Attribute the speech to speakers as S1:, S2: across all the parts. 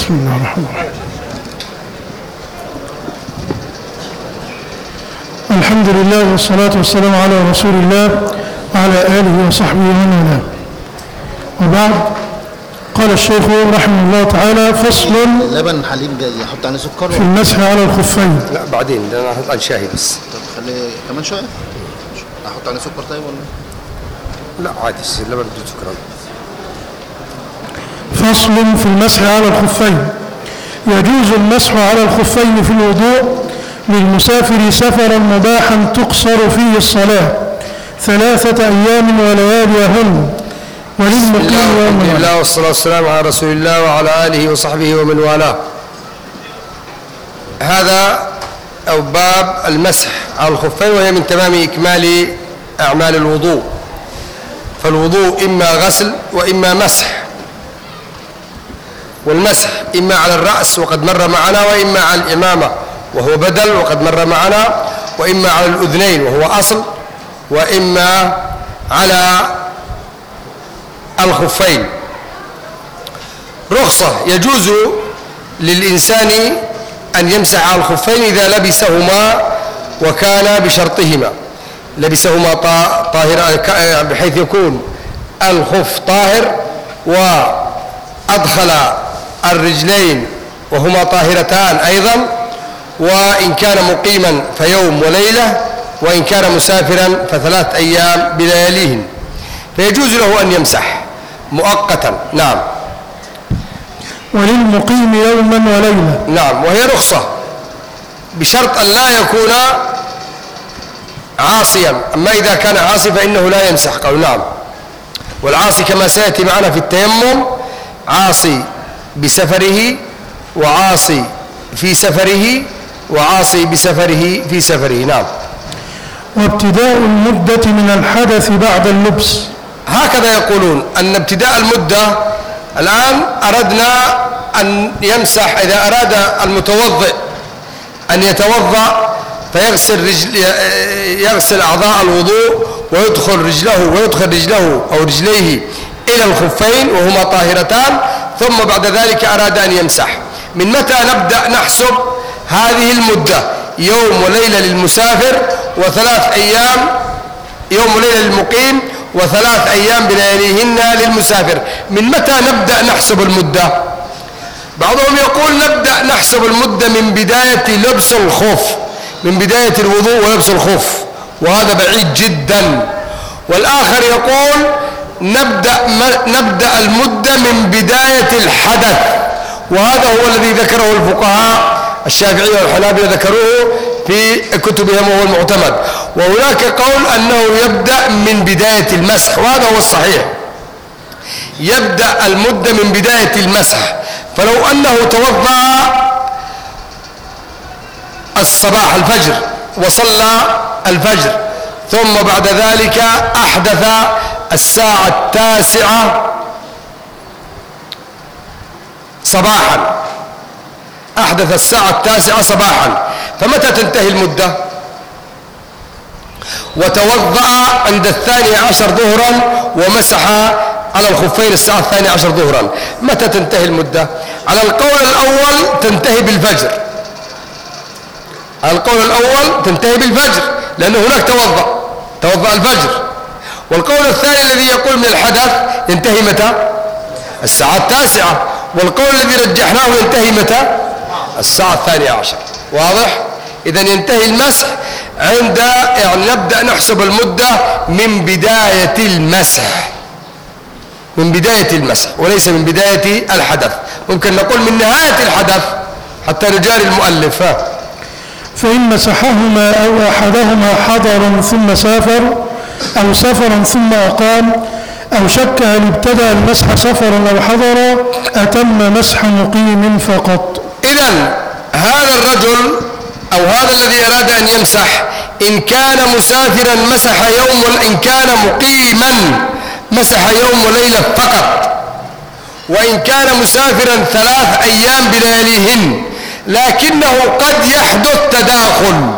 S1: بسم الله الرحمن الرحيم. الحمد لله والصلاة والسلام على رسول الله وعلى آله وصحبه ومن والاه. وبعد، قال الشيخ رحمه الله تعالى: فصل.
S2: لبن حليب جاي احط عليه سكر
S1: في المسح على الخفين.
S3: لا بعدين، ده انا هحط على شاهي بس.
S2: طب خليه كمان شويه، احط عليه سكر طيب ولا
S3: لا عادي، اللبن بدون سكر.
S1: فصل في المسح على الخفين. يجوز المسح على الخفين في الوضوء للمسافر سفرا مباحا تقصر فيه الصلاة 3 أيام ولياليهن، وللمقيم يوم.
S3: بسم الله والصلاة والسلام على رسول الله وعلى آله وصحبه ومن والاه. هذا أو باب المسح على الخفين، وهي من تمام إكمال أعمال الوضوء. فالوضوء إما غسل وإما مسح، والمسح إما على الرأس وقد مر معنا، وإما على الإمامة وهو بدل وقد مر معنا، وإما على الأذنين وهو أصل، وإما على الخفين. رخصة: يجوز للإنسان أن يمسح على الخفين إذا لبسهما وكان بشرطهما. لبسهما طاهر بحيث يكون الخف طاهر، وأدخل الرجلين وهما طاهرتان أيضا، وإن كان مقيما فيوم وليلة، وإن كان مسافرا ف3 أيام بلياليهن، فيجوز له أن يمسح مؤقتا. نعم.
S1: وللمقيم يوما وليلة.
S3: نعم، وهي رخصة بشرط أن لا يكون عاصيا. أما إذا كان عاصي فإنه لا يمسح. قال نعم. والعاصي كما سيأتي معنا في التيمم: عاصي بسفره، وعاصي في سفره، وعاصي بسفره في سفره. نعم.
S1: وابتداء المدة من الحدث بعد اللبس.
S3: هكذا يقولون أن ابتداء المدة. الآن أردنا أن يمسح، إذا أراد المتوضئ أن يتوضأ يغسل أعضاء الوضوء ويدخل رجله أو رجليه إلى الخفين وهما طاهرتان، ثم بعد ذلك أراد أن يمسح. من متى نبدأ نحسب هذه المدة؟ يوم وليلة للمسافر، و3 أيام، يوم وليلة للمقيم، و3 أيام بلياليهن للمسافر. من متى نبدأ نحسب المدة؟ بعضهم يقول نبدأ نحسب المدة من بداية لبس الخف، من بداية الوضوء ولبس الخف، وهذا بعيد جدا. والآخر يقول نبدأ المدة من بداية الحدث، وهذا هو الذي ذكره الفقهاء الشافعية والحنابلة، ذكروه في كتبهم وهو المعتمد. وهناك قول أنه يبدأ من بداية المسح، وهذا هو الصحيح. يبدأ المدة من بداية المسح. فلو أنه توضأ الصباح الفجر وصلى الفجر، ثم بعد ذلك أحدث الساعة 9 صباحا، أحدث الساعة 9 صباحا، فمتى تنتهي المدة؟ وتوضأ عند 12 ظهرا ومسح على الخفين الساعة 12 ظهرا، متى تنتهي المدة؟ على القول الأول تنتهي بالفجر، على القول الأول تنتهي بالفجر، لأن هناك توضأ الفجر. والقول الثاني الذي يقول من الحدث ينتهي متى؟ الساعة 9. والقول الذي رجحناه ينتهي متى؟ الساعة 12. واضح؟ إذن ينتهي المسح عند، يعني نبدأ نحسب المدة من بداية المسح، من بداية المسح وليس من بداية الحدث. ممكن نقول من نهاية الحدث حتى نجاري المؤلف.
S1: فإن مسحهما أو أحدهما حضر ثم سافر، أو سفرا ثم أقام، أو شك هل ابتدأ المسح سفرا أو حضر، أتم مسح مقيم فقط.
S3: إذن هذا الرجل أو هذا الذي أراد أن يمسح، إن كان مسافرا مسح يوم، إن كان مقيما مسح يوم وليلة فقط، وإن كان مسافرا 3 أيام بلياليهن، لكنه قد يحدث تداخل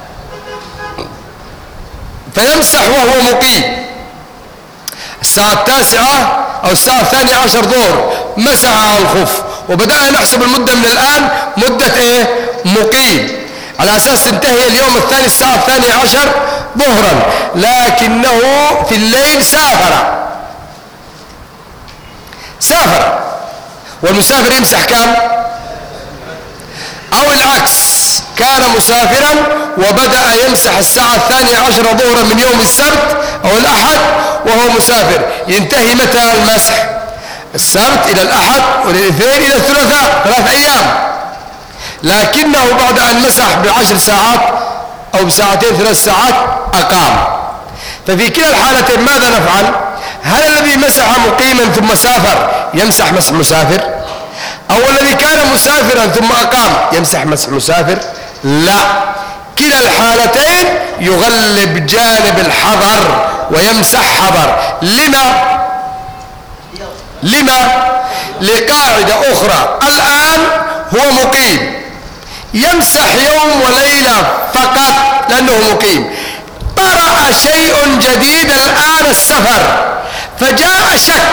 S3: فيمسح وهو مقيم. الساعة 9 أو الساعة 12 ظهر مسح على الخف، وبدأنا نحسب المدة من الآن مدة ايه؟ مقيم، على أساس تنتهي اليوم الثاني الساعة 12 ظهرا، لكنه في الليل سافر والمسافر يمسح كم؟ أو العكس، كان مسافرا وبدأ يمسح الساعة 12 ظهرا من يوم السبت أو الأحد وهو مسافر، ينتهي متى المسح؟ السبت إلى الأحد والاثنين إلى الثلاثاء، 3 أيام. لكنه بعد أن مسح ب10 ساعات أو بساعتين 3 ساعات أقام. ففي كلا الحالتين ماذا نفعل؟ هل الذي مسح مقيما ثم سافر يمسح مسح مسافر؟ أو الذي كان مسافرا ثم أقام يمسح مسح مسافر؟ لا، كلا الحالتين يغلب جانب الحضر ويمسح حضر. لما؟ لقاعدة أخرى، الآن هو مقيم يمسح يوم وليلة فقط لأنه مقيم، طرأ شيء جديد الآن السفر، فجاء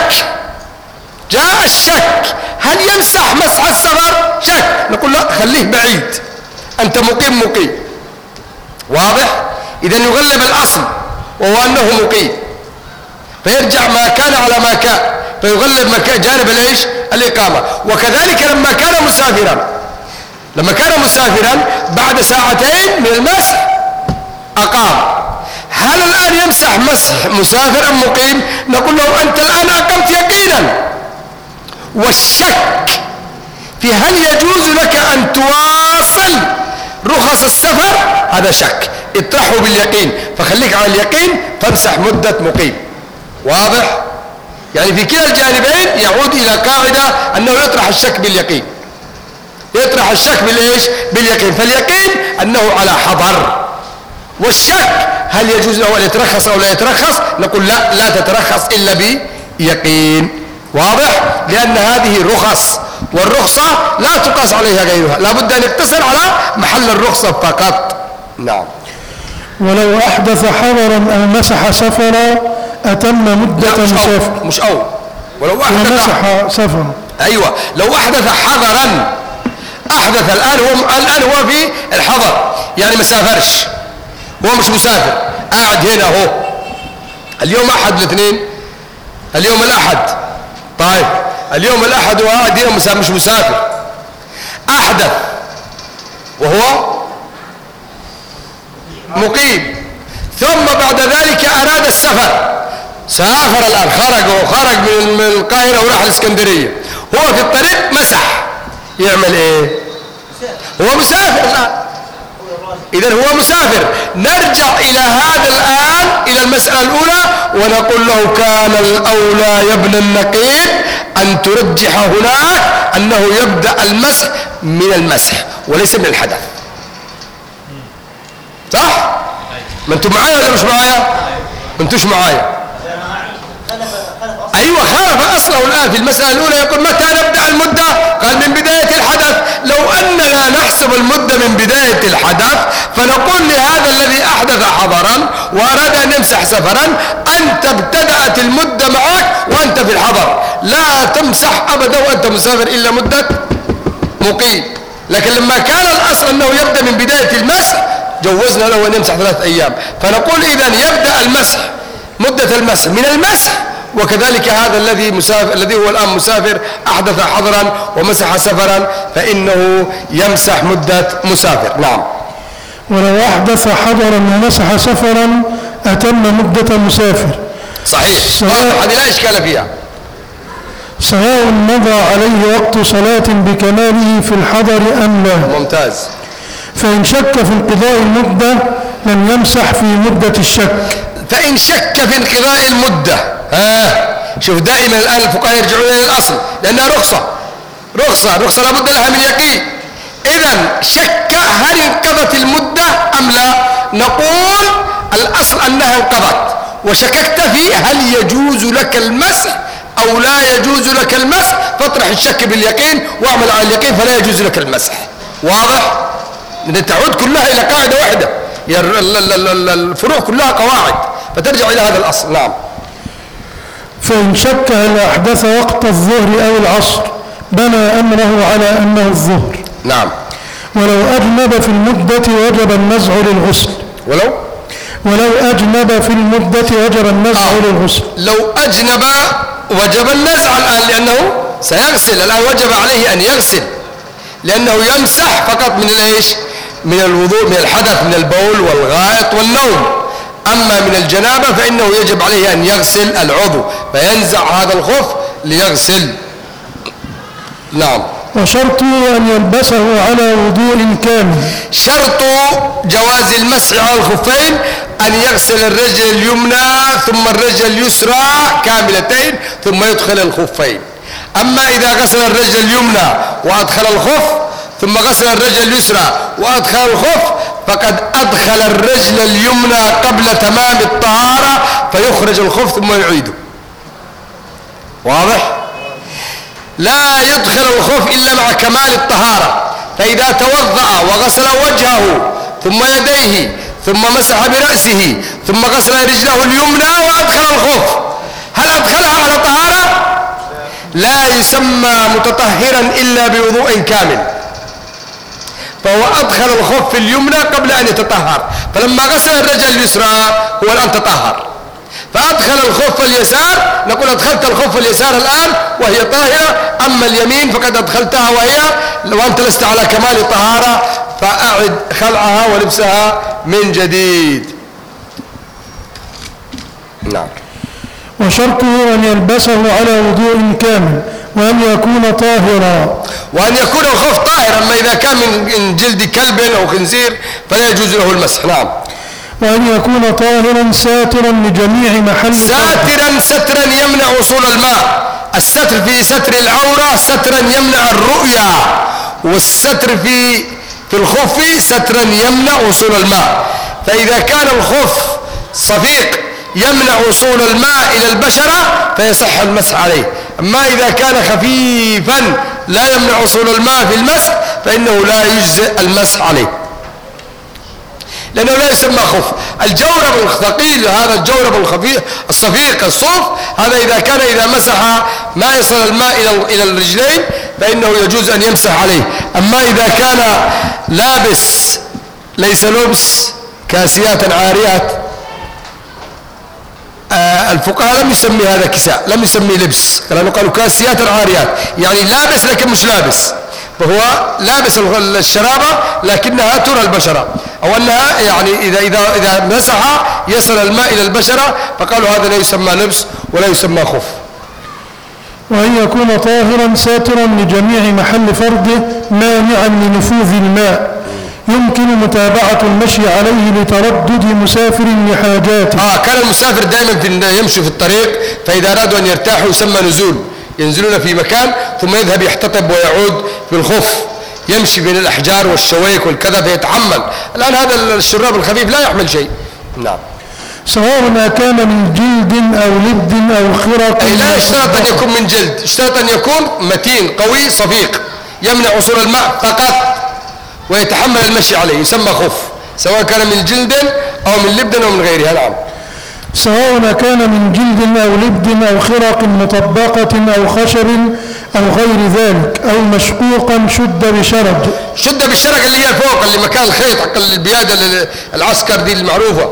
S3: الشك هل يمسح مسح السفر؟ شك، نقول لا خليه بعيد، أنت مقيم. واضح؟ إذن يغلب الأصل وهو أنه مقيم، فيرجع ما كان على ما كان، فيغلب جانب الإقامة. وكذلك لما كان مسافرا بعد ساعتين من المسح أقام، هل الآن يمسح مسح مسافر أم مقيم؟ نقول له أنت الآن أقمت يقينا، والشك في هل يجوز لك أن تواصل رخص السفر هذا شك، اطرحه باليقين، فخليك على اليقين فامسح مدة مقيم. واضح؟ يعني في كلا الجانبين يعود إلى قاعدة أنه يطرح الشك باليقين، باليقين، فاليقين أنه على حضر، والشك هل يجوز له أن يترخص أو لا يترخص؟ نقول لا تترخص إلا بيقين. واضح؟ لأن هذه رخص، والرخصة لا تقاس عليها غيرها، لابد أن يقتصر على محل الرخصة فقط. نعم.
S1: ولو أحدث حضرا أو مسح سفرا أتم مدة مسافر.
S3: مش أول، ولو
S1: مسح سفرا.
S3: أيوة، لو أحدث حضرا، الآن هو في الحضر، يعني ما سافرش، هو مش مسافر، قاعد هنا هو اليوم أحد الاثنين، اليوم الأحد، طيب اليوم الأحد هو قاعد هنا مش مسافر، أحدث وهو مقيم، ثم بعد ذلك أراد السفر، سافر الآن، خرج من القاهرة وراح الإسكندرية، هو في الطريق مسح، يعمل إيه؟ هو مسافر الآن، إذن هو مسافر. نرجع إلى هذا الآن إلى المسألة الأولى ونقول له كان الأولى يا ابن النقيب أن ترجح هناك أنه يبدأ المسح من المسح وليس من الحدث. صح؟ ما انتم معايا ولا مش معايا؟ ما انتوش معايا. أيوة، خالف أصله الآن في المسألة الأولى، يقول متى نبدأ المدة؟ قال من بداية الحدث. لو أننا نحسب المدة من بداية الحدث فنقول لهذا الذي أحدث حضرا وأراد أن يمسح سفرا أنت ابتدأت المدة معك وأنت في الحضر، لا تمسح أبدا وأنت مسافر إلا مدة مقيم. لكن لما كان الأصل أنه يبدأ من بداية المسح جوزنا له أن يمسح 3 أيام، فنقول إذن يبدأ المسح، مدة المسح من المسح. وكذلك هذا الذي هو الآن مسافر أحدث حضرا ومسح سفرا فإنه يمسح مدة مسافر. نعم.
S1: ولو أحدث حضرا ومسح سفرا أتم مدة مسافر.
S3: صحيح، هذه لا إشكال فيها،
S1: سواء مضى عليه وقت صلاة بكماله في الحضر أم لا.
S3: ممتاز.
S1: فإن شك في انقضاء المدة لم يمسح في مدة الشك.
S3: فإن شك في انقضاء المدة، شوف دائما الآن الفقهاء يرجعون إلى الأصل لأنها رخصة لابد لها من يقين. إذن شك هل انقضت المدة أم لا؟ نقول الأصل أنها انقضت، وشككت في هل يجوز لك المسح أو لا يجوز لك المسح، فاطرح الشك باليقين واعمل على اليقين فلا يجوز لك المسح. واضح؟ لأن تعود كلها إلى قاعدة واحدة، الفروع كلها قواعد، فترجع إلى هذا الأصل. نعم.
S1: فإن شك هل أحدث وقت الظهر أو العصر بنى أمره على أنه الظهر.
S3: نعم.
S1: ولو أجنب في المدة وجب النزع للغسل. ولو أجنب في المدة وجب النزع للغسل.
S3: لو أجنب وجب النزع الآن، لأنه سيغسل الآن، وجب عليه أن يغسل، لأنه يمسح فقط من الإيش؟ من الوضوء، من الحدث، من البول والغائط والنوم. أما من الجنابة فإنه يجب عليه أن يغسل العضو، فينزع هذا الخف ليغسل. نعم.
S1: وشرطه أن يلبسه على وضوء كامل.
S3: شرط جواز المسح على الخفين أن يغسل الرجل اليمنى ثم الرجل اليسرى كاملتين ثم يدخل الخفين. أما إذا غسل الرجل اليمنى وأدخل الخف ثم غسل الرجل اليسرى وأدخل الخف فقد أدخل الرجل اليمنى قبل تمام الطهارة فيخرج الخف ثم يعيده. واضح؟ لا يدخل الخف إلا مع كمال الطهارة. فإذا توضأ وغسل وجهه ثم يديه ثم مسح برأسه ثم غسل رجله اليمنى وأدخل الخف، هل أدخلها على طهارة؟ لا يسمى متطهرا إلا بوضوء كامل. فهو أدخل الخف اليمنى قبل أن يتطهر، فلما غسل الرجل اليسرى هو الآن تطهر، فأدخل الخف اليسار، نقول أدخلت الخف اليسار الآن وهي طاهرة، أما اليمين فقد أدخلتها وأنت لست على كمال طهارة، فأعد خلعها ولبسها من جديد. نعم.
S1: وشرطه أن يلبسه على وضوء كامل وأن يكون طاهرا.
S3: وأن يكون الخف طاهرا، أما إذا كان من جلد كلب أو خنزير فلا يجوز له المسح. نعم.
S1: وأن يكون طاهرا ساترا لجميع محل.
S3: ساترا، سترا يمنع وصول الماء. الستر في ستر العورة سترا يمنع الرؤيا، والستر في الخف سترا يمنع وصول الماء. فإذا كان الخف صفيق يمنع وصول الماء إلى البشرة فيصح المسح عليه. أما إذا كان خفيفا لا يمنع وصول الماء في المسح فإنه لا يجزئ المسح عليه، لأنه لا يسمى خف. الجورب الثقيل هذا الجورب الخفيف الصفيق الصوف هذا إذا مسح ما يصل الماء إلى الرجلين فإنه يجوز أن يمسح عليه. أما إذا كان لابس ليس لبس كاسيات عاريات، الفقهاء لم يسمي هذا كساء، لم يسمي لبس، لأنه قالوا كاسيات عاريات، يعني لابس لكن مش لابس، فهو لابس الشرابة لكنها ترى البشرة، أو أنها يعني إذا مسح يصل الماء إلى البشرة، فقالوا هذا لا يسمى لبس ولا يسمى خف.
S1: وأن يكون طاهرا ساترا لجميع محل فرضه مانعا لنفوذ الماء، يمكن متابعة المشي عليه لتردد مسافر لحاجاته.
S3: كان المسافر دائما يمشي في الطريق، فإذا أرادوا أن يرتاحوا يسمى نزول، ينزلون في مكان ثم يذهب يحتطب ويعود في الخف، يمشي بين الأحجار والشويك والكذا فيتحمل. الآن هذا الشراب الخفيف لا يحمل شيء. نعم.
S1: سواء ما كان من جلد أو لبد أو خرق.
S3: لا يشترط أن يكون من جلد، يشترط أن يكون متين قوي صفيق يمنع وصول الماء فقط ويتحمل المشي عليه، يسمى خف، سواء كان من جلد أو من لبد أو من غيرها. نعم.
S1: سواء كان من جلد أو لبد أو خرق مطبقة أو خشب أو غير ذلك أو مشقوقا شد بشرج.
S3: شد بالشرج اللي هي فوق، اللي مكان الخيط حق البيادة العسكر دي المعروفة،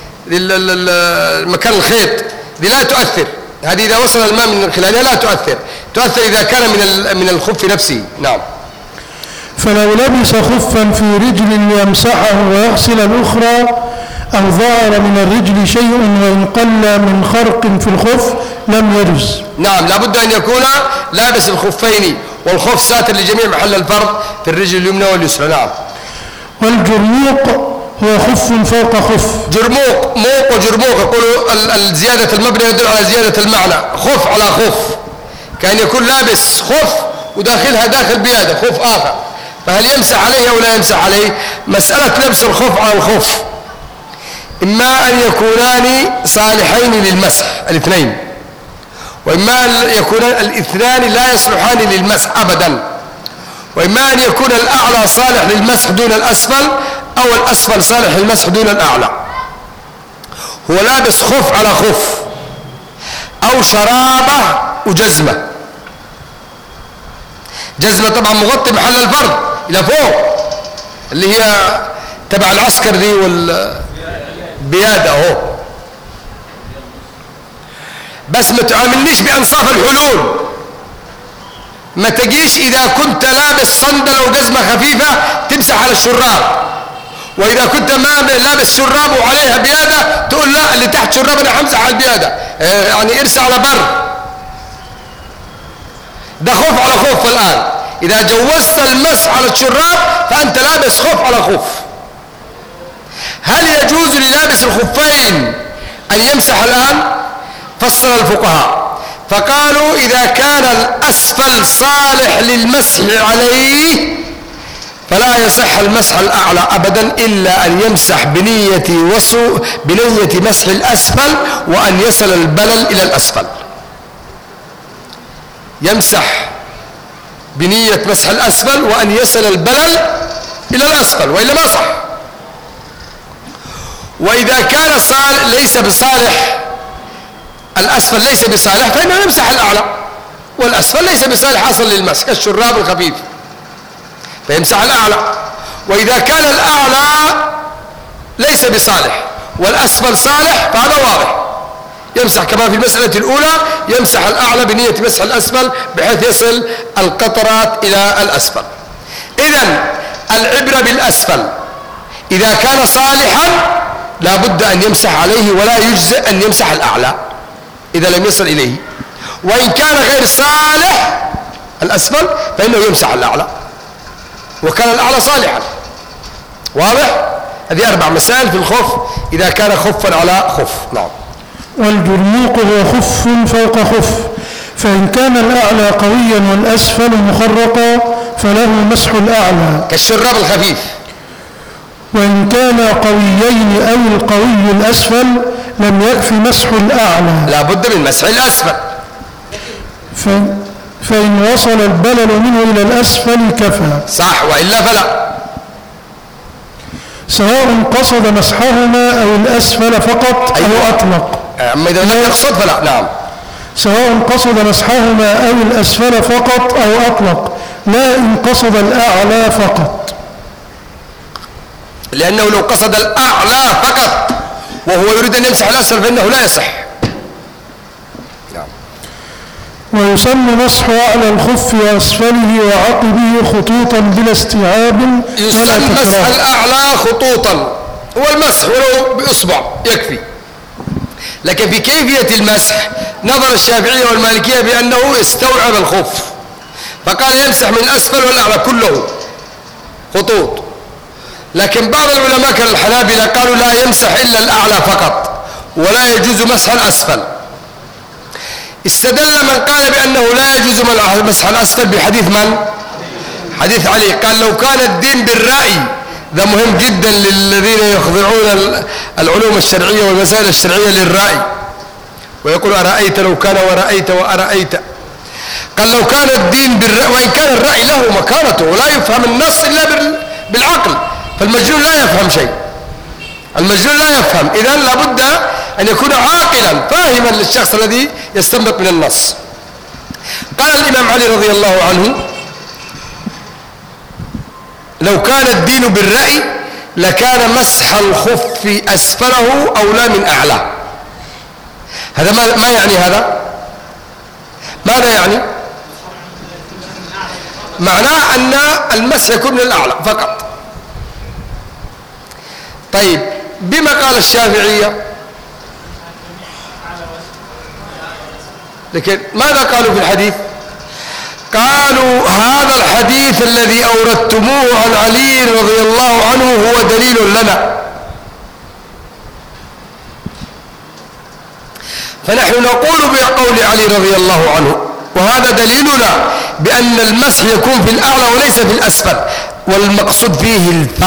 S3: مكان الخيط دي لا تؤثر، هذه إذا وصل الماء من خلالها لا تؤثر إذا كان من الخف نفسه. نعم.
S1: فلو لبس خفا في رجل ليمسحه ويغسل الأخرى أو ظهر من الرجل شيء وإن قل من خرق في الخف لم يجز.
S3: نعم، لابد أن يكون لابس الخفين والخف ساتر لجميع محل الفرض في الرجل اليمنى واليسرى. نعم.
S1: والجرموق هو خف فوق خف.
S3: جرموق، موق وجرموق، يقولوا الزيادة المبنى يدل على زيادة المعنى، خف على خف، كان يكون لابس خف وداخلها داخل بياده خف آخر، فهل يمسح عليه أو لا يمسح عليه؟ مسألة لبس الخف على الخف إما أن يكونان صالحين للمسح الاثنين، وإما أن يكون الاثنان لا يصلحان للمسح أبدا، وإما أن يكون الأعلى صالح للمسح دون الأسفل أو الأسفل صالح للمسح دون الأعلى. هو لابس خف على خف أو شرابة وجزمة، جزمة طبعا مغطي محل الفرد إلى فوق، اللي هي تبع العسكر دي والبيادة أهو. بس ما تعاملنيش بأنصاف الحلول، ما تجيش إذا كنت لابس صندل وجزمة خفيفة تمسح على الشراب، وإذا كنت ما لابس شراب وعليها بيادة تقول لا اللي تحت شراب أنا همسح على البيادة، يعني ارسى على بر. ده خوف على خوف. الآن إذا جوزت المسح على الشراب فأنت لابس خوف على خوف. هل يجوز للابس الخفين أن يمسح الآن؟ فصل الفقهاء فقالوا إذا كان الأسفل صالح للمسح عليه فلا يصح المسح الأعلى أبدا إلا أن يمسح بنية مسح الأسفل وأن يصل البلل إلى الأسفل. يمسح بنية مسح الأسفل وأن يصل البلل إلى الأسفل وإلا ما صح. وإذا كان ليس بصالح، الأسفل ليس بصالح، فإنه يمسح الأعلى، والأسفل ليس بصالح أصل للمسح كالشراب الخفيف فيمسح الأعلى. وإذا كان الأعلى ليس بصالح والأسفل صالح فهذا واضح، يمسح كما في المسألة الأولى، يمسح الأعلى بنية مسح الأسفل بحيث يصل القطرات إلى الأسفل. إذن العبرة بالأسفل، إذا كان صالحا لا بد أن يمسح عليه ولا يجزئ أن يمسح الأعلى إذا لم يصل إليه. وإن كان غير صالح الأسفل فإنه يمسح الأعلى وكان الأعلى صالحا. واضح؟ هذه 4 مسائل في الخف إذا كان خفا على خف. نعم.
S1: والجرموق هو خف فوق خف، فإن كان الأعلى قويا والأسفل مخرقا فله مسح الأعلى
S3: كالشراب الخفيف.
S1: وإن كان قويين أو القوي الأسفل لم يكفي مسح الأعلى،
S3: لا بد من مسح الأسفل.
S1: فإن وصل البلل منه إلى الأسفل كفى.
S3: صح، وإلا فلا.
S1: سواء قصد مسحهما أو الأسفل فقط أو أطلق.
S3: أما إذا لم يقصد فلا. نعم.
S1: سواء قصد مسحهما أو الأسفل فقط أو أطلق، لا إن قصد الأعلى فقط،
S3: لأنه لو قصد الأعلى فقط وهو يريد أن يمسح الأسفل فإنه لا يصح.
S1: ويسن مسح أعلى الخف وأسفله وعقبه خطوطا بلا استيعاب.
S3: يسن مسح الأعلى خطوطا، هو المسح ولو بإصبع يكفي. لكن في كيفية المسح نظر الشافعية والمالكية بأنه يستوعب الخف، فقال يمسح من الأسفل والأعلى كله خطوط. لكن بعض العلماء كالحنابلة قالوا لا يمسح إلا الأعلى فقط ولا يجوز مسح الأسفل. استدل من قال بأنه لا يجوز مسح الأسفل بحديث من؟ حديث علي، قال لو كان الدين بالرأي، ده مهم جدا للذين يخضعون العلوم الشرعية والمسائل الشرعية للرأي، ويقول أرأيت لو كان ورأيت وأرأيت. قال لو كان الدين بالرأي، وإن كان الرأي له مكانته ولا يفهم النص إلا بالعقل، فالمجنون لا يفهم شيء، المجنون لا يفهم. إذن لابد أن يكون عاقلا فاهما للشخص الذي يستنبط من النص. قال الإمام علي رضي الله عنه لو كان الدين بالرأي لكان مسح الخف أسفله أولى من أعلاه. هذا ما يعني هذا؟ ماذا يعني؟ معناه أن المسح يكون من الأعلى فقط. طيب بما قال الشافعية، لكن ماذا قالوا في الحديث؟ قالوا هذا الحديث الذي أوردتموه عن علي رضي الله عنه هو دليل لنا، فنحن نقول بقول علي رضي الله عنه وهذا دليلنا بأن المسح يكون في الأعلى وليس في الأسفل، والمقصود فيه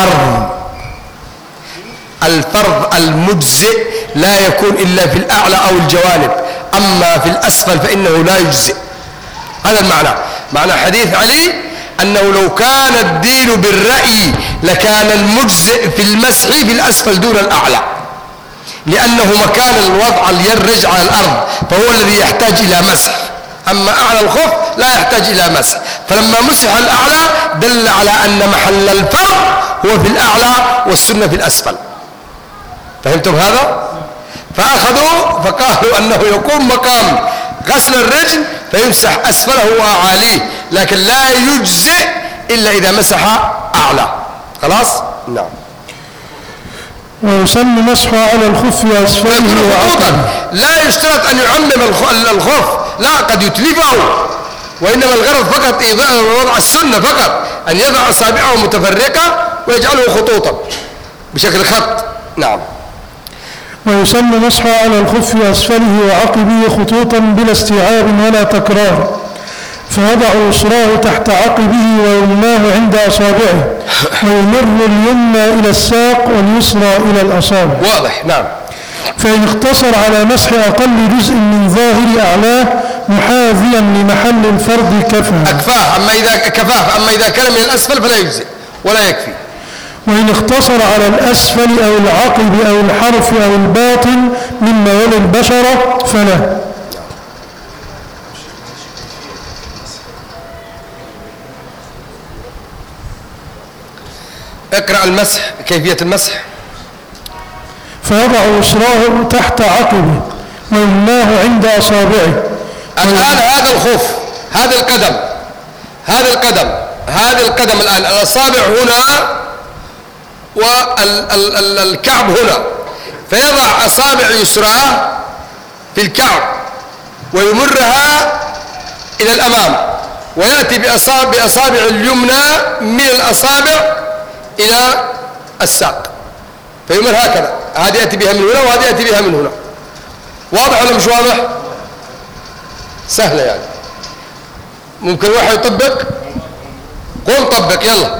S3: الفرض المجزئ لا يكون إلا في الأعلى أو الجوانب، أما في الأسفل فإنه لا يجزئ. هذا المعنى، معنى حديث علي أنه لو كان الدين بالرأي لكان المجزئ في المسح في الأسفل دون الأعلى، لأنه مكان الوضع اليرج على الأرض فهو الذي يحتاج إلى مسح، أما أعلى الخف لا يحتاج إلى مسح، فلما مسح الأعلى دل على أن محل الفرض هو في الأعلى والسنة في الأسفل. فهمتم هذا؟ فأخذوا فقالوا أنه يقوم مقام غسل الرجل فيمسح أسفله وأعاليه، لكن لا يجزئ إلا إذا مسح أعلى. خلاص؟ نعم.
S1: ويسن مسحه على الخف وأسفله وعقبه.
S3: لا يشترط أن يعمم الخف، لا، قد يتلفه، وإنما الغرض فقط وضع السنة فقط، أن يضع أصابعه متفرقة ويجعله خطوطا بشكل خط. نعم.
S1: ويسن مسحه على الخف وأسفله وعقبه خطوطا بلا استيعاب ولا تكرار، فيضع يسراه تحت عقبه ويمناه عند أصابعه، ويمر اليمنى إلى الساق واليسرى إلى الأصابع.
S3: واضح. نعم.
S1: فإن اقتصر على مسح أقل جزء من ظاهر أعلاه محاذيا لمحل الفرض
S3: أكفاه. أما إذا كان من الأسفل فلا يجزئ ولا يكفي.
S1: وإن اقتصر على الأسفل أو العقب أو الحرف أو الباطن مما يلي البشرة فلا.
S3: اقرأ المسح، كيفية المسح.
S1: فيضع يسراه تحت عقبه ويمناه عند أصابعه.
S3: الآن هذا الخف، هذا القدم الآن الأصابع هنا والكعب هنا، فيضع أصابع يسراه في الكعب ويمرها إلى الأمام، ويأتي بأصابع اليمنى من الأصابع إلى الساق، فيمر هكذا، هذه يأتي بها من هنا وهذه يأتي بها من هنا. واضح ولا مش واضح؟ سهلة يعني. ممكن واحد يطبق؟ قول طبق يلا.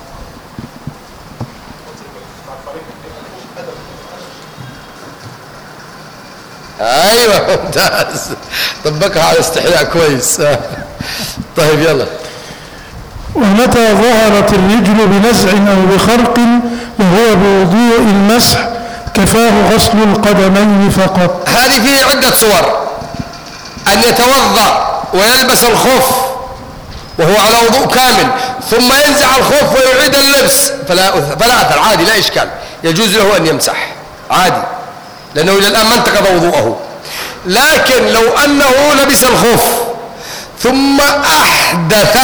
S3: ايوه ممتاز، طبقها على استحياء كويس. طيب يلا.
S1: ومتى ظهرت الرجل بنزع أو بخرق وهو بوضوء المسح كفاه غسل القدمين فقط.
S3: هذه فيه عدة صور: أن يتوضأ ويلبس الخف وهو على وضوء كامل، ثم ينزع الخف ويعيد اللبس، فلا أثر، عادي، لا إشكال، يجوز له أن يمسح عادي، لأنه إلى الآن ما انتقض وضوءه. لكن لو أنه لبس الخف ثم أحدث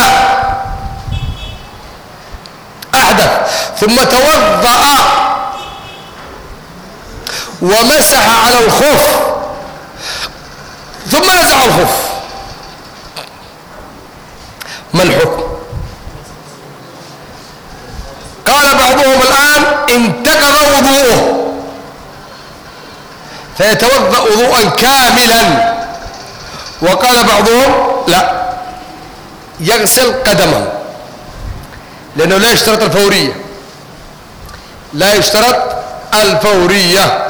S3: ثم توضأ ومسح على الخف ثم نزع الخف، ما الحكم؟ قال بعضهم الآن انتقض وضوءه فيتوضأ وضوءا كاملا، وقال بعضهم لا، يغسل قدمه، لأنه لا يشترط الفورية.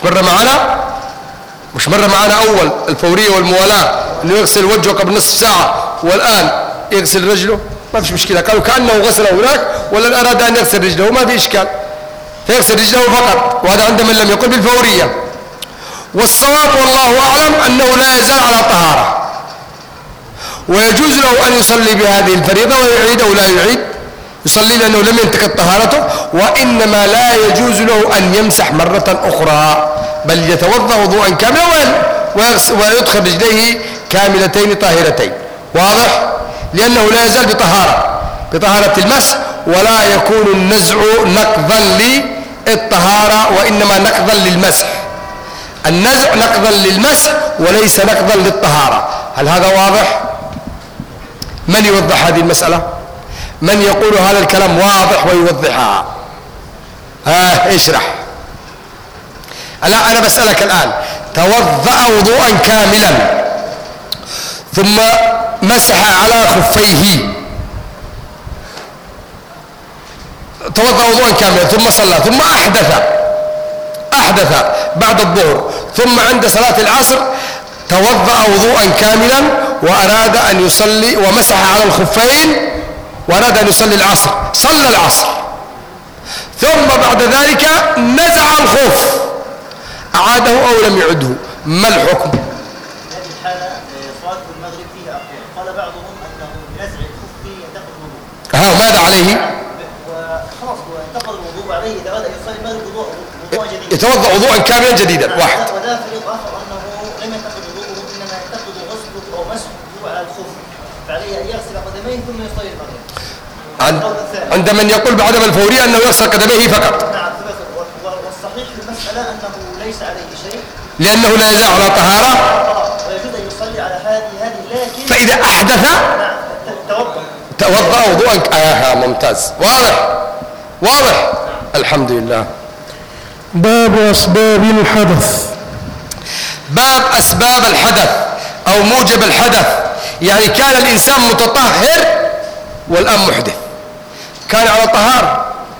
S3: مش مرة معنا أول الفورية والموالاة، أنه يغسل وجهه قبل نصف ساعة والآن يغسل رجله، ما فيش مشكلة. قالوا كأنه غسله هناك ولا أراد أن يغسل رجله، ما في إشكال، فيغسل رجله فقط، وهذا عند من لم يقل بالفورية. والصواب والله أعلم أنه لا يزال على طهارة، ويجوز له أن يصلي بهذه الفريضة ويعيد أو لا يعيد، يصلي لأنه لم ينتقض طهارته، وإنما لا يجوز له أن يمسح مرة أخرى، بل يتوضأ وضوءا كاملا ويدخل رجليه كاملتين طاهرتين. واضح؟ لأنه لا يزال بطهارة المسح، ولا يكون النزع نقضا للطهارة وإنما نقضا للمسح. النزع نقضا للمسح وليس نقضا للطهارة. هل هذا واضح؟ من يوضح هذه المسألة؟ من يقول هذا الكلام واضح ويوضحها؟ اشرح. أنا بسألك الآن: توضأ وضوءا كاملا ثم مسح على خفيه، توضأ وضوءا كاملا ثم صلى، ثم أحدث بعد الظهر، ثم عند صلاة العصر توضأ وضوءا كاملا وأراد أن يصلي ومسح على الخفين وأراد أن يصلي العصر، صلى العصر، ثم بعد ذلك نزع الخف، أعاده أو لم يعده، ما الحكم؟
S4: هذه الحالة صلاة المغرب فيه
S3: ماذا عليه؟
S4: خلاص انتقض الوضوء عليه إذا أراد أن يصلي المغرب وضوء جديد
S3: يتوضأ وضوءا كاملا جديدا. واحد.
S4: وذا فريق آخر أنه لم ينتقض وضوءه إنما ينتقض غسله أو مسحه على الخف فعليه أن يغسل قدميه ثم يصلي المغرب.
S3: عند من يقول بعدم الفورية أنه يغسل قدميه فقط.
S4: نعم. والصحيح في المسألة أنه ليس عليه شيء
S3: لأنه لا يزال على طهارة
S4: ويجوز أن يصلي على هذه لكن
S3: فإذا أحدث توضأ وضوءا ممتاز. واضح الحمد لله.
S1: باب أسباب الحدث.
S3: باب أسباب الحدث أو موجب الحدث، يعني كان الإنسان متطهر والآن محدث، كان على طهارة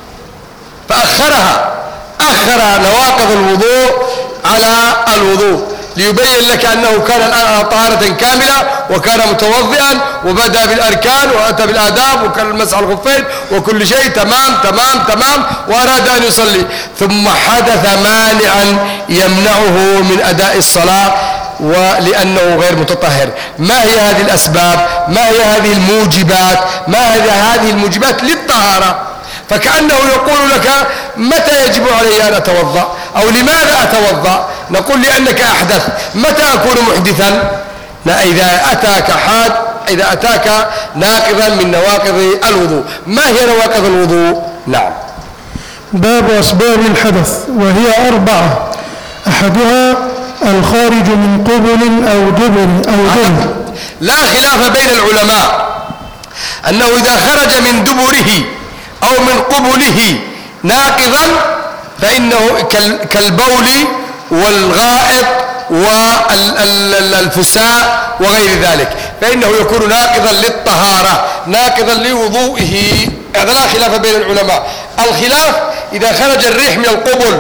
S3: فأخر نواقض الوضوء على الوضوء ليبين لك أنه كان الآن على طهارة كاملة وكان متوضئا وبدأ بالأركان وأتى بالآداب وكان المسح على الخفين وكل شيء تمام وأراد أن يصلي، ثم حدث مانعا يمنعه من أداء الصلاة ولأنه غير متطهر. ما هي هذه الأسباب؟ ما هي هذه الموجبات؟ ما هي هذه الموجبات للطهارة؟ فكأنه يقول لك متى يجب علي أن أتوضأ أو لماذا أتوضأ؟ نقول لأنك أحدث. متى أكون محدثا؟ إذا أتاك ناقضا من نواقض الوضوء. ما هي نواقض الوضوء؟ نعم.
S1: باب أسباب الحدث وهي 4. أحدها الخارج من قبل أو دبر
S3: لا خلاف بين العلماء أنه إذا خرج من دبره أو من قبله ناقضا فإنه كالبول والغائط والفساء وغير ذلك، فإنه يكون ناقضا للطهارة ناقضا لوضوئه. هذا لا خلاف بين العلماء. الخلاف إذا خرج الريح من القبل.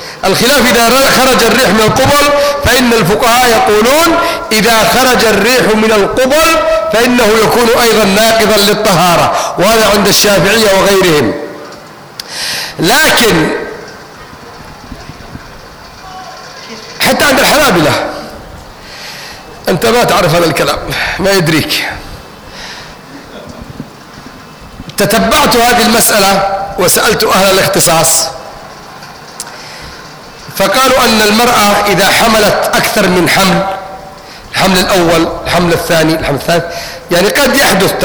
S3: فإن الفقهاء يقولون إذا خرج الريح من القبل فإنه يكون أيضا ناقضا للطهارة، وهذا عند الشافعية وغيرهم. لكن حتى عند الحنابلة أنت ما تعرف هذا الكلام، ما يدريك. تتبعت هذه المسألة وسألت أهل الاختصاص فقالوا أن المرأة إذا حملت أكثر من الحمل الأول، الحمل الثاني، الحمل الثالث، يعني قد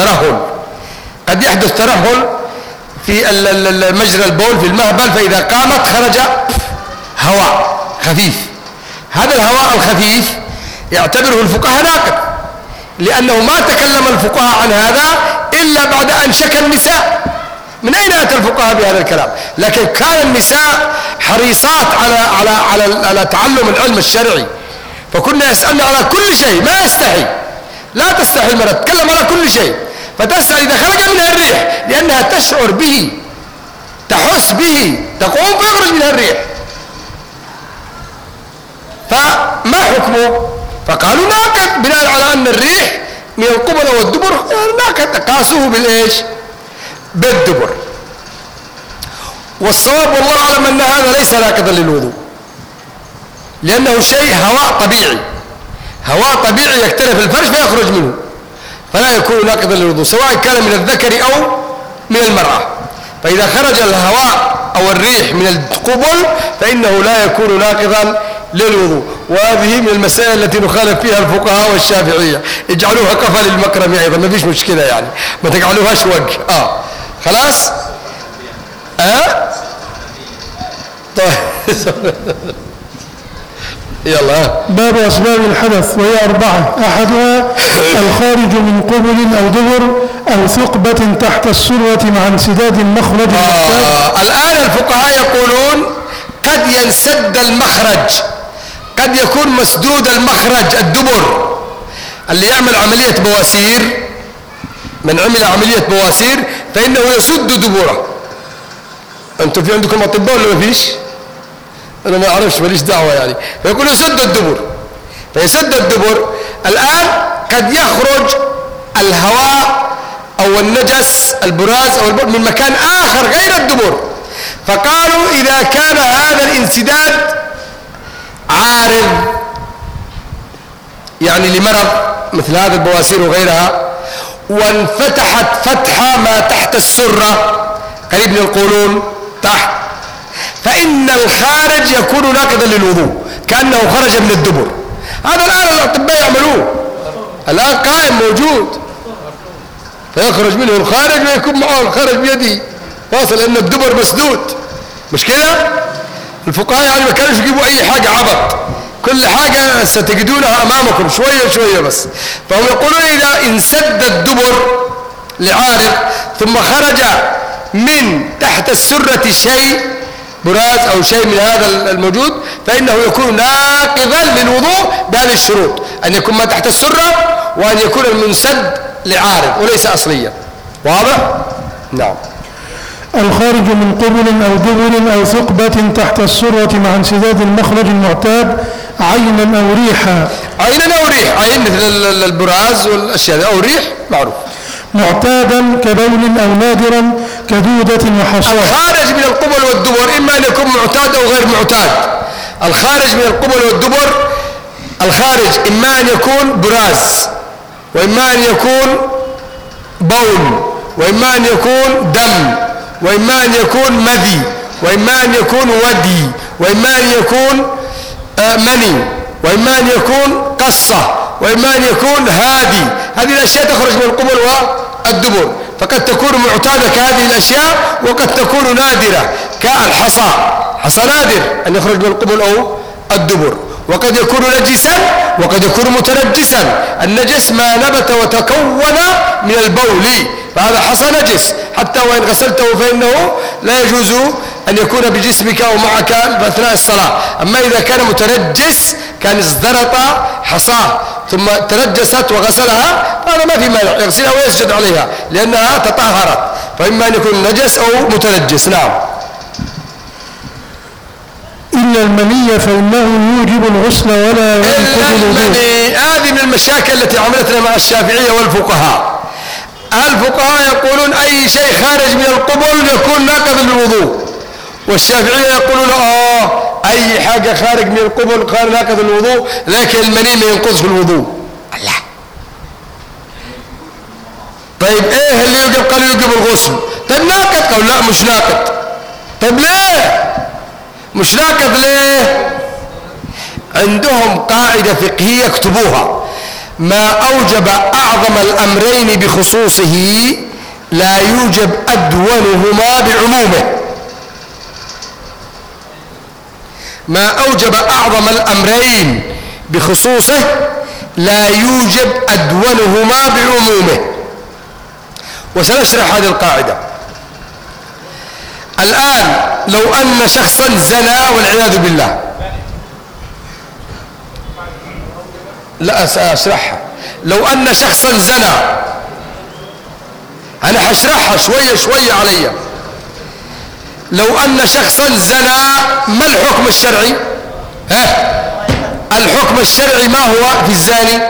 S3: يحدث ترهل في مجرى البول في المهبل، فإذا قامت خرج هواء خفيف. هذا الهواء الخفيف يعتبره الفقهاء ناقض، لأنه ما تكلم الفقهاء عن هذا إلا بعد أن شكى النساء. من أين أتى الفقهاء بهذا الكلام؟ لكن كان النساء حريصات على تعلم العلم الشرعي، فكنا يسألنا على كل شيء، ما يستحي، لا تستحي المرأة تتكلم على كل شيء، فتسأل إذا خرج منها الريح لأنها تشعر به، تحس به، تقوم فيخرج منها الريح، فما حكمه؟ فقالوا ناقض بناء على أن الريح من القبل والدبر ناقض، قاسوه بالإيش؟ بالدبر. والصواب والله أعلم أن هذا ليس ناقضا للوضوء، لأنه شيء هواء طبيعي يختلف الفرج فيخرج منه، فلا يكون ناقضا للوضوء سواء كان من الذكر أو من المرأة. فإذا خرج الهواء أو الريح من القبل فإنه لا يكون ناقضا للوضوء. وهذه من المسائل التي نخالف فيها الفقهاء والشافعية. اجعلوها كفى للمكرم أيضا، ما فيش مشكلة يعني، ما تجعلوهاش وجه. خلاص. طيب يلا.
S1: باب أسباب الحدث وهي 4. أحدها الخارج من قبل أو دبر أو ثقبة تحت السرة مع انسداد المخرج.
S3: الآن الفقهاء يقولون قد ينسد المخرج، قد يكون مسدود المخرج الدبر. اللي يعمل عملية بواسير، من عمل عملية بواسير فإنه يسد دبره. أنتم في عندكم أطباء ولا ما فيش؟ أنا ما أعرفش، ماليش دعوة يعني. فيقول يسد الدبر، فيسد الدبر. الآن قد يخرج الهواء أو النجس البراز أو البول من مكان آخر غير الدبر، فقالوا إذا كان هذا الانسداد عارض يعني لمرض مثل هذا البواسير وغيرها، وانفتحت فتحة ما تحت السرة قريب من القولون تحت، فإن الخارج يكون ناقضا للوضوء كأنه خرج من الدبر. هذا الآن الأطباء يعملوه، الآن قائم موجود، فيخرج منه الخارج ويكون معه الخارج بيده واصل لأن الدبر مسدود، مش كده؟ الفقهاء يعني ما كانوش يجيبوا أي حاجة عبط، كل حاجة ستجدونها أمامكم شوية شوية بس. فهم يقولون إذا انسد الدبر لعارض ثم خرج من تحت السرة شيء براز أو شيء من هذا الموجود فإنه يكون ناقضا للوضوء بهذه الشروط، أن يكون ما تحت السرة وأن يكون المنسد لعارض وليس أصليا. واضح؟ نعم.
S1: الخارج من قبل أو دبر أو ثقبة تحت السرة مع انسداد المخرج المعتاد عينا أو ريحا.
S3: عينا أو ريح، عين مثل البراز والأشياء أو ريح معروف.
S1: معتادا كبول أو نادرا كدودة وحصوة.
S3: الخارج من القبل والدبر إما أن يكون معتاد أو غير معتاد. الخارج من القبل والدبر، الخارج إما أن يكون براز، وإما أن يكون بول، وإما أن يكون دم، وإما أن يكون مذي، وإما أن يكون ودي، وإما أن يكون مني، وإما أن يكون قصة، وإما أن يكون هادي. هذه الأشياء تخرج من القبل والدبر، فقد تكون معتادة كهذه الأشياء وقد تكون نادرة كالحصى. حصى نادر أن يخرج من القبل أو الدبر، وقد يكون نجسا وقد يكون متنجسا. النجس ما نبت وتكون من البول، فهذا حصى نجس حتى وإن غسلته فإنه لا يجوز أن يكون بجسمك أو معك أثناء الصلاة. أما إذا كان متنجس كان ازدرط حصاه ثم تنجست وغسلها هذا ما في مانع، يغسلها ويسجد عليها لأنها تطهرت، فإما أن يكون نجس أو متنجس. نعم.
S1: إلا المني فإنه يوجب الغسل ولا ينقض الوضوء.
S3: هذه من المشاكل التي عملتنا مع الشافعية والفقهاء. الفقهاء يقولون أي شيء خارج من القبل يكون ناقض للوضوء، والشافعية يقولون أي حاجة خارج من القبل ناقض للوضوء، لكن المني ما ينقض الوضوء. الله. طيب إيه اللي يوجب؟ قالوا يوجب الغسل. طيب ناقض؟ قالوا لا مش ناقض. طيب ليه مش ناقض؟ ليه؟ عندهم قاعدة فقهية يكتبوها: ما أوجب أعظم الأمرين بخصوصه لا يوجب أدونهما بعمومه. ما أوجب أعظم الأمرين بخصوصه لا يوجب أدونهما بعمومه. وسنشرح هذه القاعدة الآن. لو أن شخصا زنى والعياذ بالله، لا سأشرحها. لو أن شخصا زنى، أنا هشرحها شوية شوية علي. لو أن شخصا زنى ما الحكم الشرعي؟ الحكم الشرعي ما هو في الزاني؟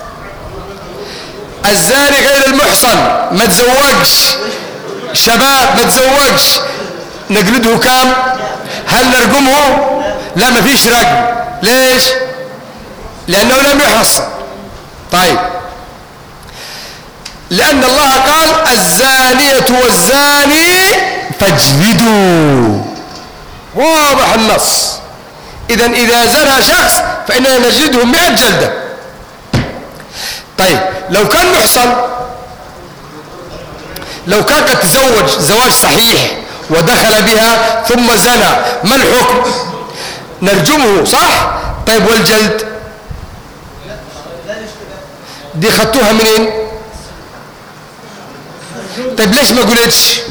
S3: الزاني غير المحصن ما تزوجش، شباب ما تزوجش، نجلده كام؟ هل نرجمه؟ لا ما فيش رجم. ليش؟ لأنه لم يحصن. طيب لأن الله قال الزانية والزاني فاجلدوا، واضح النص. إذن إذا زنى شخص فإننا نجلده 100 جلدة. طيب لو كان محصن، لو كان قد تزوج زواج صحيح ودخل بها ثم زنى، ما الحكم؟ نرجمه صح؟ طيب والجلد دي خدتوها منين؟ طيب ليش ما قلتش؟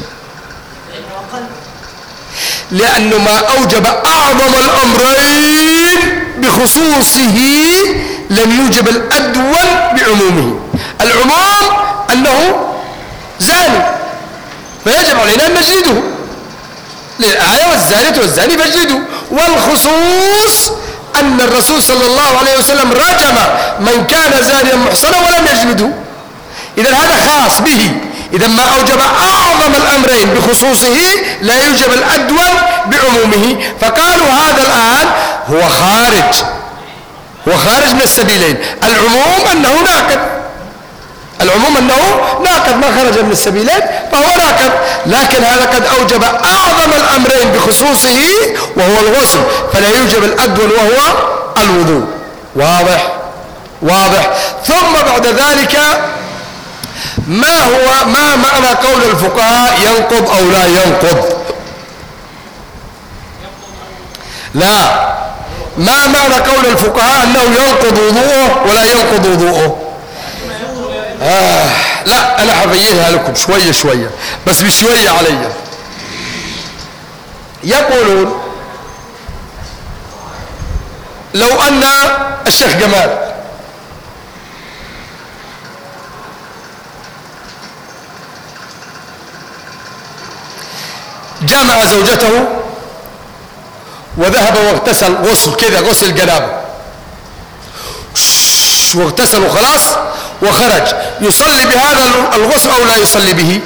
S3: لأنه ما أوجب أعظم الأمرين بخصوصه لم يوجب الأدول بعمومه. العموم أنه زاني فيجب علينا أن نجلده للآية والزانية والزاني فاجلدوا. والخصوص أن الرسول صلى الله عليه وسلم رجم من كان زانيا محصنا ولم يجلده. إذن هذا خاص به. إذن ما أوجب أعظم الأمرين بخصوصه لا يوجب الأدول بعمومه. فقالوا هذا الآن هو خارج من السبيلين. العموم أنه ناقض العموم أنه ناقض ما خرج من السبيلين فهو ناقض، لكن هذا قد أوجب أعظم الأمرين بخصوصه وهو الغسل، فلا يوجب الأدول وهو الوضوء. واضح؟ واضح. ثم بعد ذلك ما معنى قول الفقهاء ينقض أو لا ينقض؟ لا، ما معنى قول الفقهاء أنه ينقض وضوءه ولا ينقض وضوءه؟ لا، أنا حبينها لكم شوية شوية بس بشوية علي. يقولون لو أن الشيخ جمال جامع زوجته وذهب واغتسل غسل كذا، غسل جنابه، واغتسل وخلاص وخرج، يصلي بهذا الغسل أو لا يصلي به؟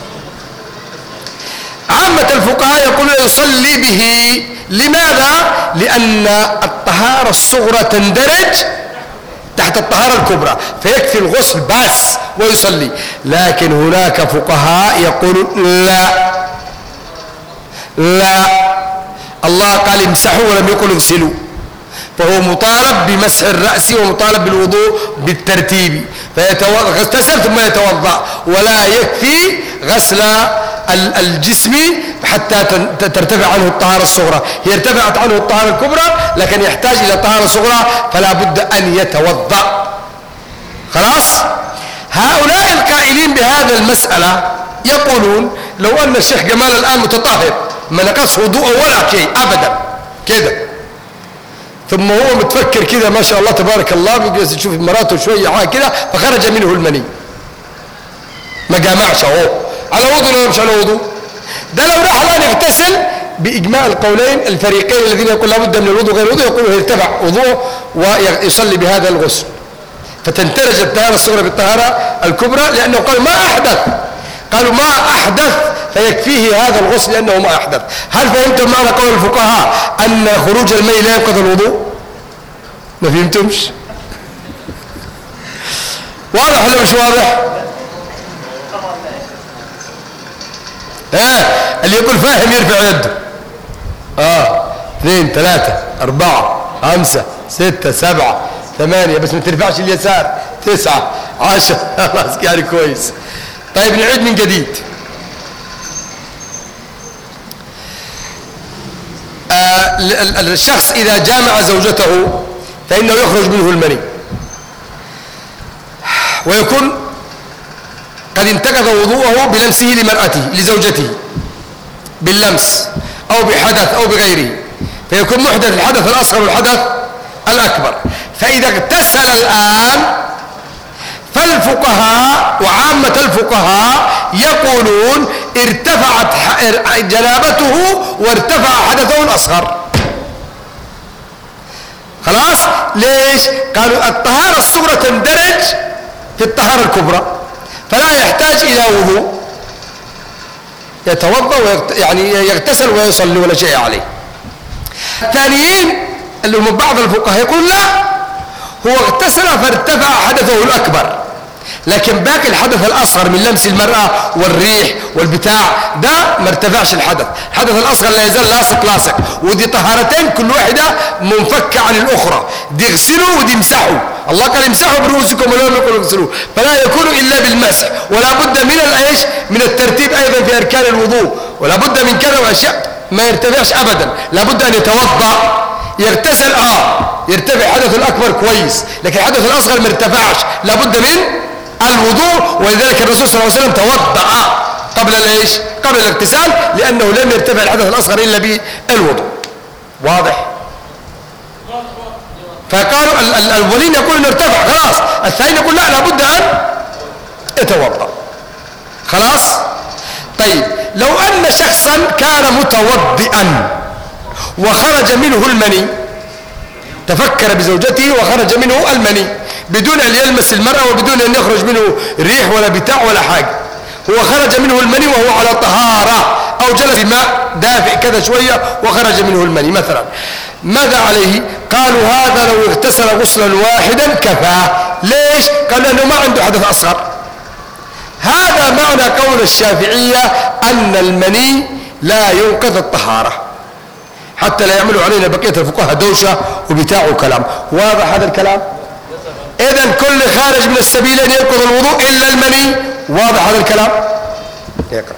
S3: عامة الفقهاء يقولون يصلي به. لماذا؟ لأن الطهارة الصغرى تندرج تحت الطهارة الكبرى، فيكفي الغسل بس ويصلي. لكن هناك فقهاء يقولون لا، الله قال امسحوا ولم يقل اغسلوا، فهو مطالب بمسح الرأس ومطالب بالوضوء بالترتيب، فيغتسل ثم يتوضأ، ولا يكفي غسل الجسم حتى ترتفع عنه الطهارة الصغرى. هي ارتفعت عنه الطهارة الكبرى لكن يحتاج إلى طهارة صغرى، فلا بد أن يتوضأ. خلاص؟ هؤلاء القائلين بهذا المسألة يقولون لو أن الشيخ جمال الآن متطهر ما نقص وضوءه ولا شيء أبدا كده، ثم هو متفكر كده ما شاء الله تبارك الله، بيجلس يشوف مراته شوية كده فخرج منه المني، ما جامعش اهو، على وضوء ولا مش على وضوء؟ ده لو راح الآن يغتسل بإجماع القولين الفريقين الذين يقول لابد من الوضوء غير الوضوء، يقولوا يرتفع وضوءه ويصلي بهذا الغسل، فتندرج الطهارة الصغرى بالطهارة الكبرى، لأنه قال ما أحدث، قالوا ما أحدث فيكفيه هذا الغسل لأنه ما أحدث. هل فهمتم معنى قول الفقهاء أن خروج الماء لا ينقض الوضوء؟ ما فهمتمش؟ واضح ولا مش واضح؟ اللي يقول فاهم يرفع يده. 2 3 4 5 6 7 8 بس ما ترفعش اليسار، 9 10 خلاص يعني كويس. طيب نعيد من جديد. الشخص إذا جامع زوجته فإنه يخرج منه المني، ويكون قد انتقض وضوءه بلمسه لمرأته لزوجته باللمس أو بحدث أو بغيره، فيكون محدث الحدث الأصغر والحدث الأكبر. فإذا اغتسل الآن فالفقهاء وعامة الفقهاء يقولون ارتفعت جنابته وارتفع حدثه الأصغر. خلاص؟ ليش؟ قالوا الطهارة الصغرى تندرج في الطهارة الكبرى، فلا يحتاج إلى وضوء، يتوضأ يعني يغتسل ويصلي ولا شيء عليه. الثانيين اللي هم بعض الفقهاء يقول لا، هو اغتسل فارتفع حدثه الأكبر، لكن باقي الحدث الأصغر من لمس المرأة والريح والبتاع ده ما ارتفعش الحدث الأصغر لا يزال لاصق، ودي طهارتين كل واحدة منفكة عن الأخرى، دي اغسلوا ودي امسحوا. الله قال امسحوا برؤوسكم ولا يقول اغسلوا، فلا يكون إلا بالمسح، ولا بد من الايش؟ من الترتيب أيضا في أركان الوضوء، ولا بد من كذا وأشياء، ما يرتفعش أبدا، لا بد أن يتوضأ يغتسل يرتفع حدث الأكبر كويس، لكن الحدث الأصغر ما ارتفعش، لا بد من الوضوء. ولذلك الرسول صلى الله عليه وسلم توضأ قبل الايش؟ قبل الاغتسال، لأنه لم يرتفع الحدث الأصغر إلا بالوضوء. واضح؟ فقالوا الأولين يقول إنه ارتفع خلاص، الثاني يقول لا، لابد أن يتوضأ. خلاص؟ طيب لو أن شخصا كان متوضئا وخرج منه المني، تفكر بزوجته وخرج منه المني بدون أن يلمس المرأة وبدون أن يخرج منه ريح ولا بتاع ولا حاجة، هو خرج منه المني وهو على طهارة، أو جلس في ماء دافئ كذا شوية وخرج منه المني مثلا، ماذا عليه؟ قالوا هذا لو اغتسل غسلا واحدا كفاه. ليش؟ قال لأنه ما عنده حدث أصغر، هذا معنى قول الشافعية أن المني لا ينقذ الطهارة، حتى لا يعملوا علينا بقية الفقهاء دوشة وبتاع وكلام. واضح هذا الكلام؟ إذن كل خارج من السبيلين ينقض الوضوء إلا المني. واضح هذا الكلام؟ يقرأ.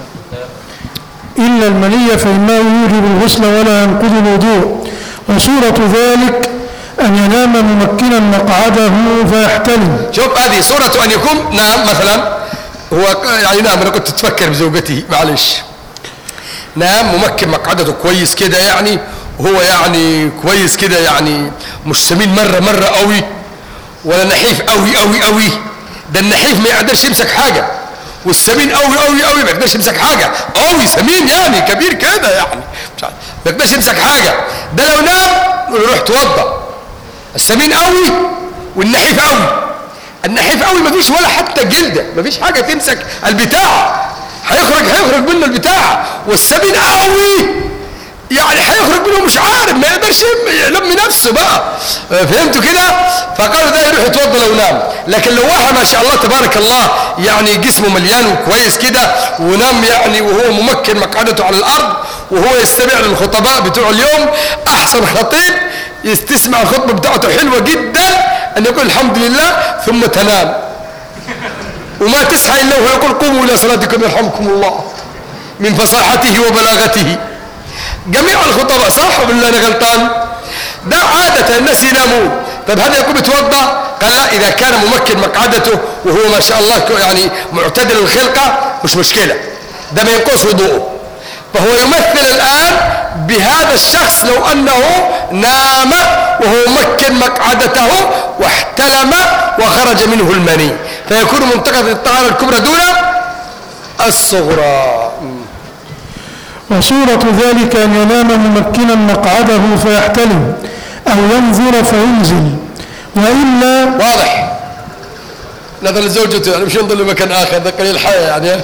S1: إلا المني فإنه يوجب الغسل ولا ينقض الوضوء، وصورة ذلك أن ينام ممكنا مقعده فيحتلم.
S3: شوف هذه صورة أن يكون نام مثلا، هو يعني نام، أنا كنت أتفكر بزوجتي معلش، نام ممكن مقعدته كويس كده يعني، وهو يعني كويس كده يعني، مش سمين مرة قوي ولا نحيف قوي. ده النحيف ما يقدرش يمسك حاجة، والسمين قوي ما يقدرش يمسك حاجة. قوي سمين يعني كبير كده يعني ما يقدرش يمسك حاجة. ده لو نام يروح توضى. السمين قوي والنحيف قوي. النحيف قوي ما فيش ولا حتى جلدة، ما فيش حاجة تمسك البتاع، هيخرج منه البتاع. والسمين قوي يعني هيخرج منه مش عارف، ما يقدرش يلم نفسه بقى. فهمتوا كده؟ فقالوا ده يروح يتوضى لو نام. لكن لو واحد ما شاء الله تبارك الله يعني جسمه مليان وكويس كده ونام يعني وهو ممكن مقعدته على الارض وهو يستمع للخطباء بتوع اليوم، احسن خطيب يستسمع الخطبه بتاعته حلوه جدا ان يقول الحمد لله ثم تنام وما تصحى الا وهو يقول قوموا الى صلاتكم يرحمكم الله، من فصاحته وبلاغته. جميع الخطباء صح ولا انا غلطان؟ ده عاده الناس ينامون. طب هل يقوم يتوضا؟ قال لا، اذا كان ممكن مقعدته وهو ما شاء الله يعني معتدل الخلقه مش مشكله، ده ما ينقص وضوءه. فهو يمثل الان بهذا الشخص لو انه نام وهو ممكن مقعدته واحتلم وخرج منه المني، فيكون منتقض الطهاره الكبرى دون الصغرى.
S1: وصورة ذلك أن ينام ممكنا مقعده فيحتلم أو ينظر فينزل، وإلا
S3: واضح نظر لزوجته يعني مش ينظر لمكان آخر، ده قليل الحياة يعني.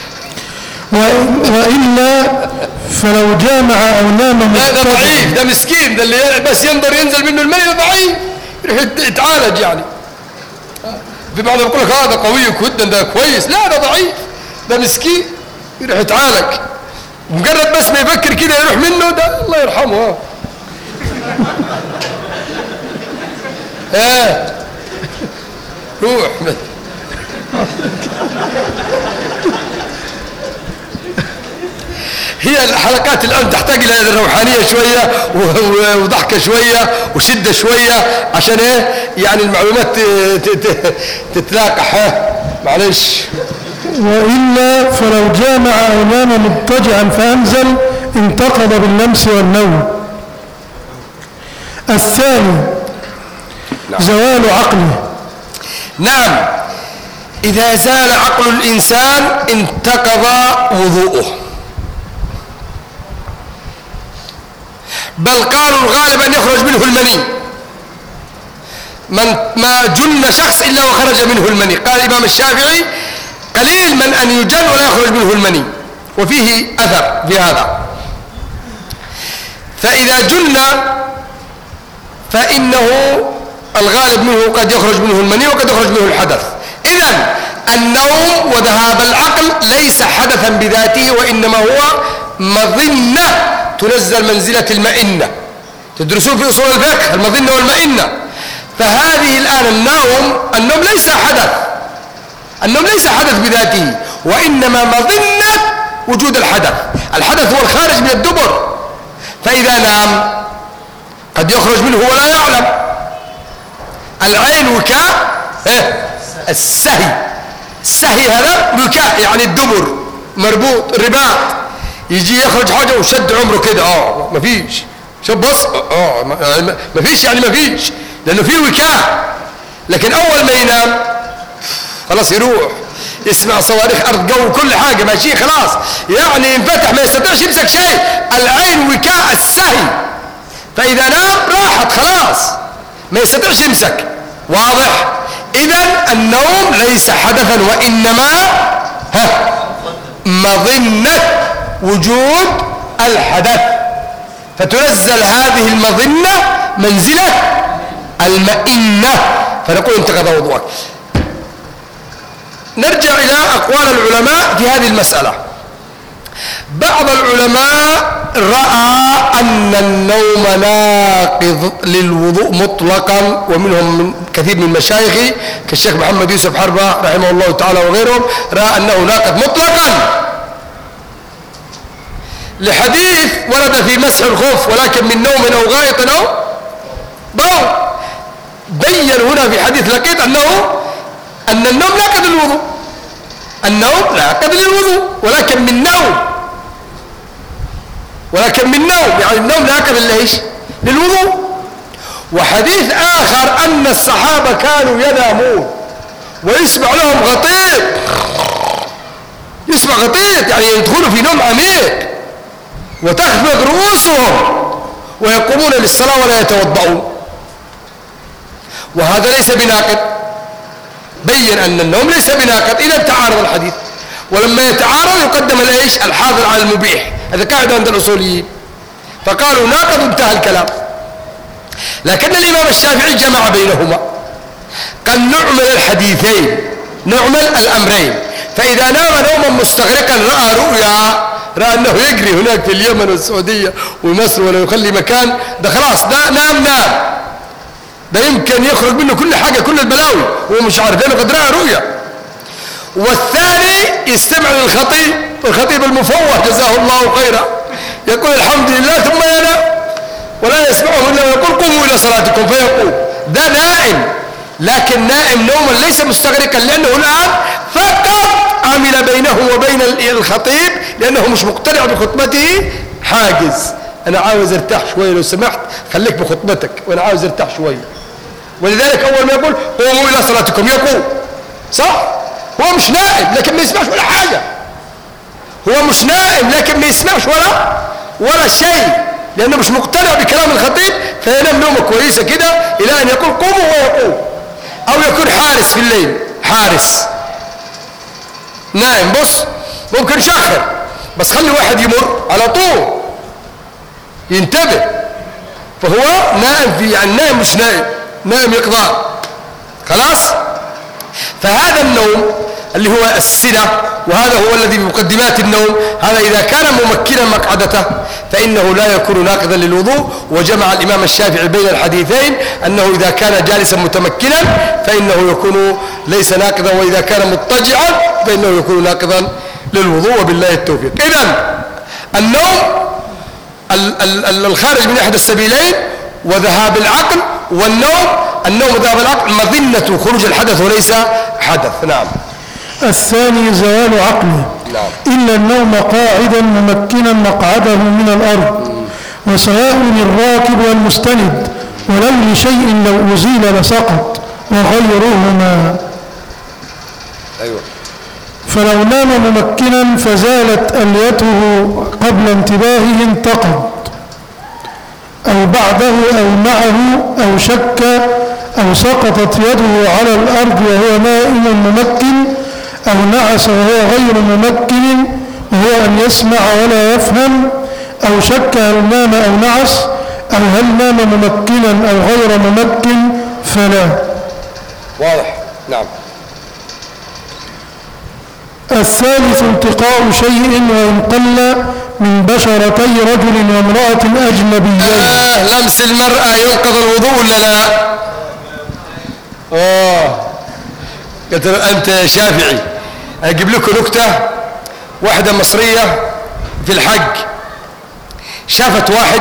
S1: وإلا فلو جامع أو نام
S3: لا ده ضعيف، ده مسكين، ده اللي بس ينظر ينزل منه المني، ده ضعيف يروح يتعالج يعني. في بعض يقول لك هذا قوي جدا ده كويس، لا ده ضعيف، ده مسكين يروح يتعالج. مجرد بس ما يفكر كده يروح منه، ده الله يرحمه. روح. هي الحلقات الآن تحتاج إلى الروحانية شوية وضحكة شوية وشدة شوية عشان يعني المعلومات تتلاقح. معلش.
S1: وإلا فلو جامع أو نام مضطجعا فأنزل انتقض باللمس والنوم. الثاني زوال عقله.
S3: نعم، إذا زال عقل الإنسان انتقض وضوءه، بل قالوا الغالب أن يخرج منه المني. ما جن شخص إلا وخرج منه المني. قال الإمام الشافعي قليل من أن يجن ولا يخرج منه المني، وفيه أثر في هذا. فإذا جن فإنه الغالب منه قد يخرج منه المني وقد يخرج منه الحدث. إذن النوم وذهاب العقل ليس حدثا بذاته، وإنما هو مظنة تنزل منزلة المئنة. تدرسون في أصول الفقه المظنة والمئنة. فهذه الآن النوم ليس حدث، النوم ليس حدث بذاته، وإنما مظنة وجود الحدث. الحدث هو الخارج من الدبر، فإذا نام قد يخرج منه ولا يعلم. العين وكاء السهي هذا وكاء يعني الدبر مربوط رباط، يجي يخرج حاجة وشد عمره كده مفيش. شوف بص مفيش يعني مفيش، لأنه في وكاء. لكن أول ما ينام خلاص يروح يسمع صواريخ أرض جو كل حاجة ماشي خلاص، يعني ينفتح ما يستطيعش يمسك شيء. العين وكاء السهي، فإذا نام راحت خلاص ما يستطيعش يمسك. واضح؟ إذن النوم ليس حدثا، وإنما مظنة وجود الحدث، فتنزل هذه المظنة منزلة المئنة، فنقول انتقض وضوءك. نرجع إلى أقوال العلماء في هذه المسألة. بعض العلماء رأى أن النوم ناقض للوضوء مطلقا، ومنهم من كثير من مشايخي كالشيخ محمد يوسف حربة رحمه الله تعالى وغيرهم رأى أنه ناقض مطلقا، لحديث ورد في مسح الخف ولكن من نوم أو غائط أو بول. بين هنا في حديث لقيط أن النوم ناقض للوضوء، النوم ناقض للوضوء ولكن من نوم يعني النوم ناقض ليش؟ للوضوء. وحديث آخر أن الصحابة كانوا ينامون ويسمع لهم غطيط، يسمع غطيط يعني يدخلوا في نوم عميق وتخفض رؤوسهم ويقومون للصلاة ولا يتوضؤون، وهذا ليس بناقض. بين أن النوم ليس بناقض إذا تعارض الحديث، ولما يتعارض يقدم الايش؟ الحاضر على المبيح. هذا قاعدة عند الأصوليين، فقالوا ناقض انتهى الكلام. لكن الإمام الشافعي جمع بينهما، قد نعمل الحديثين، نعمل الأمرين. فإذا نام نوما مستغرقا رأى رؤيا، رأى أنه يجري هناك في اليمن والسعودية ومصر ولا يخلي مكان، ده خلاص ده نام، ده يمكن يخرج منه كل حاجة كل البلاوي وهو مش عارف لأنه قد رأى رؤيا. والثاني يستمع للخطيب، والخطيب المفوه جزاه الله خيرا يقول الحمد لله ثم ينام ولا يسمعه إلا ويقول قوموا إلى صلاتكم فيقوم. ده نائم، لكن نائم نوما ليس مستغرقا، لأنه الآن فقط عمل بينه وبين الخطيب لأنه مش مقتنع بخطبته حاجز. أنا عاوز ارتاح شوية لو سمحت، خليك بخطبتك وأنا عاوز ارتاح شوية. ولذلك أول ما يقول قوموا إلى صلاتكم يقوم، صح؟ هو مش نائم لكن ما يسمعش ولا حاجة، هو مش نائم لكن ما يسمعش ولا شيء، لأنه مش مقتنع بكلام الخطيب، فينام نومه كويسة كده إلى أن يقول قوموا ويقوم. أو يكون حارس في الليل، حارس نائم، بص ممكن شخر بس خلي واحد يمر على طول ينتبه، فهو نائم في يعني نائم مش نائم، نائم يقظان خلاص. فهذا النوم اللي هو السنة، وهذا هو الذي بمقدمات النوم، هذا إذا كان ممكنا مقعدته فإنه لا يكون ناقضا للوضوء. وجمع الإمام الشافعي بين الحديثين أنه إذا كان جالسا متمكنا فإنه يكون ليس ناقضا، وإذا كان مضطجعا فإنه يكون ناقضا للوضوء، وبالله التوفيق. إذن النوم الخارج من أحد السبيلين وذهاب العقل، النوم ذهاب العقل مظنة خروج الحدث وليس حدث. نعم.
S1: الثاني زوال عقله، إلا النوم قاعدا ممكنا مقعده من الأرض، وسواء الراكب والمستند، ولو لشيء لو أزيل لسقط، وغيرهما.
S3: أيوة.
S1: فلو نام ممكنا فزالت أليته قبل انتباهه انتقض، أو بعده أو معه أو شك، أو سقطت يده على الأرض وهو نائم ممكن، أو نعس وهو غير ممكن وهو أن يسمع ولا يفهم، أو شك هل نام أو نعس، أو هل نام ممكنا أو غير ممكن فلا.
S3: واضح. نعم.
S1: الثالث التقاء شيء وإن قل من بشرتي رجل وامرأة أجنبيين.
S3: لمس المرأة ينقض الوضوء ولا لا؟ قلت أنت يا شافعي أجيب لكم نكتة. واحدة مصرية في الحج شافت واحد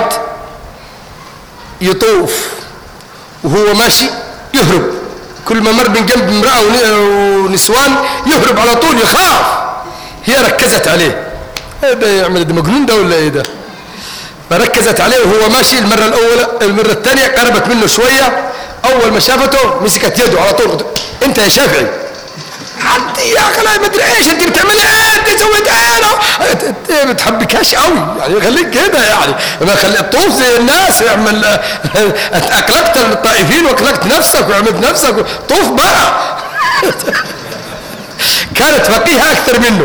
S3: يطوف وهو ماشي يهرب، كل ما مر من جنب امرأة ونسوان يهرب على طول يخاف. هي ركزت عليه، ده يعمل ده مجنون ده ولا ايه ده؟ فركزت عليه وهو ماشي. المرة الأولى المرة الثانية قربت منه شوية، أول ما شافته مسكت يده على طول. أنت يا شافعي حد يا أخي ما أدري إيش أنت بتعمل إيه؟ أنت سويت إيه؟ ما بتحبكاش قوي يعني، خليك كده يعني، ما خلي الطوف زي الناس اعمل. أقلقت الطائفين وأقلقت نفسك وعملت نفسك طوف بقى. كانت فقيهة أكثر منه.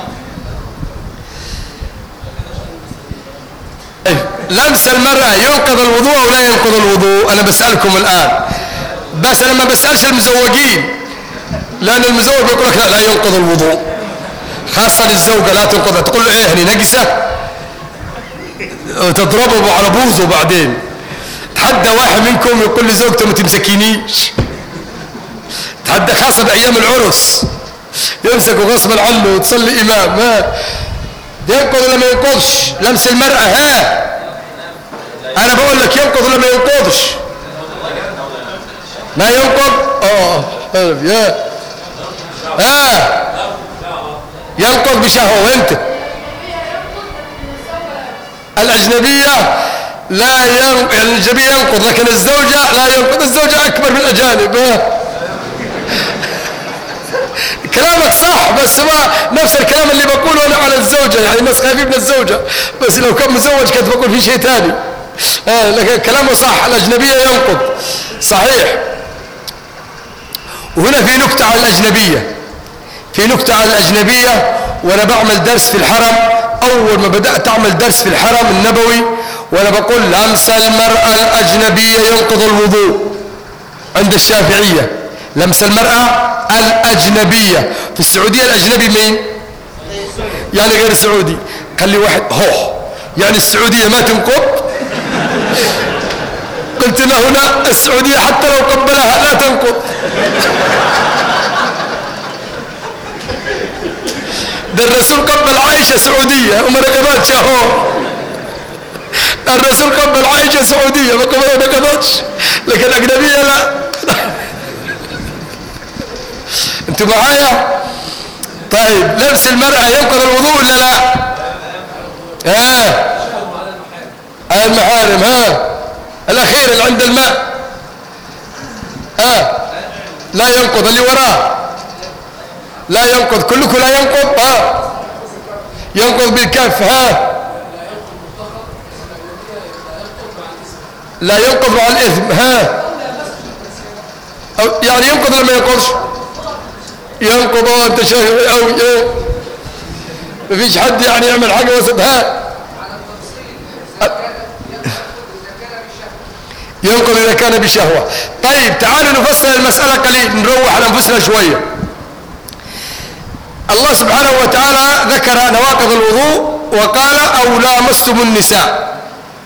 S3: لمس المرأة ينقض الوضوء أو لا ينقض الوضوء؟ أنا بسألكم الآن، بس أنا ما بسألش المزوجين، لأن المزوج يقول لك لا ينقض الوضوء، خاصة الزوجة لا تنقضها، تقول له ايه هني نقسة وتضربه على بوزه. بعدين تحدى واحد منكم يقول لزوجته ما تمسكينيش، تحدى خاصة بأيام العرس يمسكوا غصبا عنه وتصلي إمام. ما ينقض ولا ما ينقضش؟ لمس المرأة ها أنا بقول لك ينقض ولا ما ينقضش؟ ما ينقض. يا ينقض بشهوة. وانت الأجنبية لا ينقض، الأجنبية ينقض لكن الزوجة لا ينقض. الزوجة أكبر من الأجانب. كلامك صح بس ما نفس الكلام اللي بقوله أنا على الزوجة، يعني الناس خايفين من الزوجة، بس لو كان مزوج كنت بقول في شيء ثاني. لكن كلامه صح، الأجنبية ينقض صحيح. وهنا في نكتة على الأجنبية، في نكتة على الأجنبية. وأنا بعمل درس في الحرم، أول ما بدأت أعمل درس في الحرم النبوي وأنا بقول لمس المرأة الأجنبية ينقض الوضوء عند الشافعية. لمس المرأة الأجنبية في السعودية الأجنبي مين؟ يعني غير السعودي. قال لي واحد يعني السعودية ما تنقض؟ قلت له هنا السعودية حتى لو قبلها لا تنقض. ده الرسول قبل عائشة سعودية وما نقضتش اهو. الرسول قبل عائشة سعودية ما نقضتش، لكن الأجنبية لا. انتوا معايا؟ طيب لبس المرأة ينقض الوضوء ولا لا؟ المحارم الأخير اللي عند الماء لا ينقض. اللي وراه لا ينقض. كلكم لا ينقض. ينقض بالكف. لا ينقض مع الإثم. يعني ينقض ولا ما ينقضش؟ ينقض. انت شايف ما فيش حد يعني يعمل حاجة وسط. ينقض إذا كان بشهوة. طيب تعالوا نفصل المسألة قليل، نروح على أنفسنا شوية. الله سبحانه وتعالى ذكر نواقض الوضوء وقال أو لامستم النساء.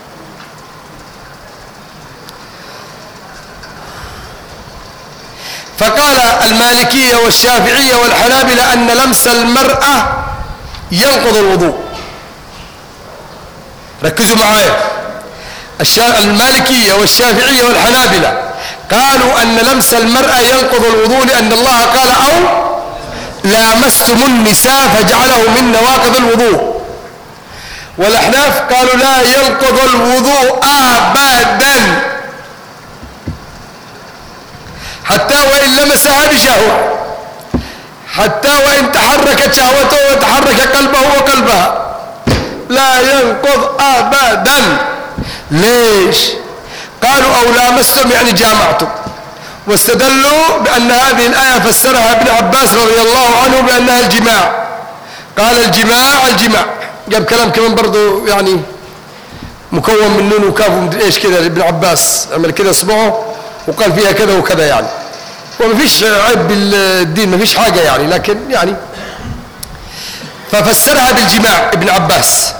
S3: فقال المالكية والشافعية والحنابلة أن لمس المرأة ينقض الوضوء. ركزوا معايا، المالكية والشافعية والحنابلة قالوا أن لمس المرأة ينقض الوضوء لأن الله قال أو لامستم النساء فجعله من نواقض الوضوء. والأحناف قالوا لا ينقض الوضوء أبدا حتى وإن لمسها بشهوة، حتى وإن تحركت شهوته وتحرك قلبه وقلبها لا ينقض أبدا. ليش؟ قالوا أو لامستم يعني جامعتم، واستدلوا بأن هذه الآية فسرها ابن عباس رضي الله عنه بأنها الجماع. قال الجماع جاب كلام كمان برضو يعني مكون من نون وكاف ومدري ايش كذا. ابن عباس عمل كذا اصبعه وقال فيها كذا وكذا يعني، وما فيش عيب بالدين، ما فيش حاجة يعني، لكن يعني ففسرها بالجماع ابن عباس.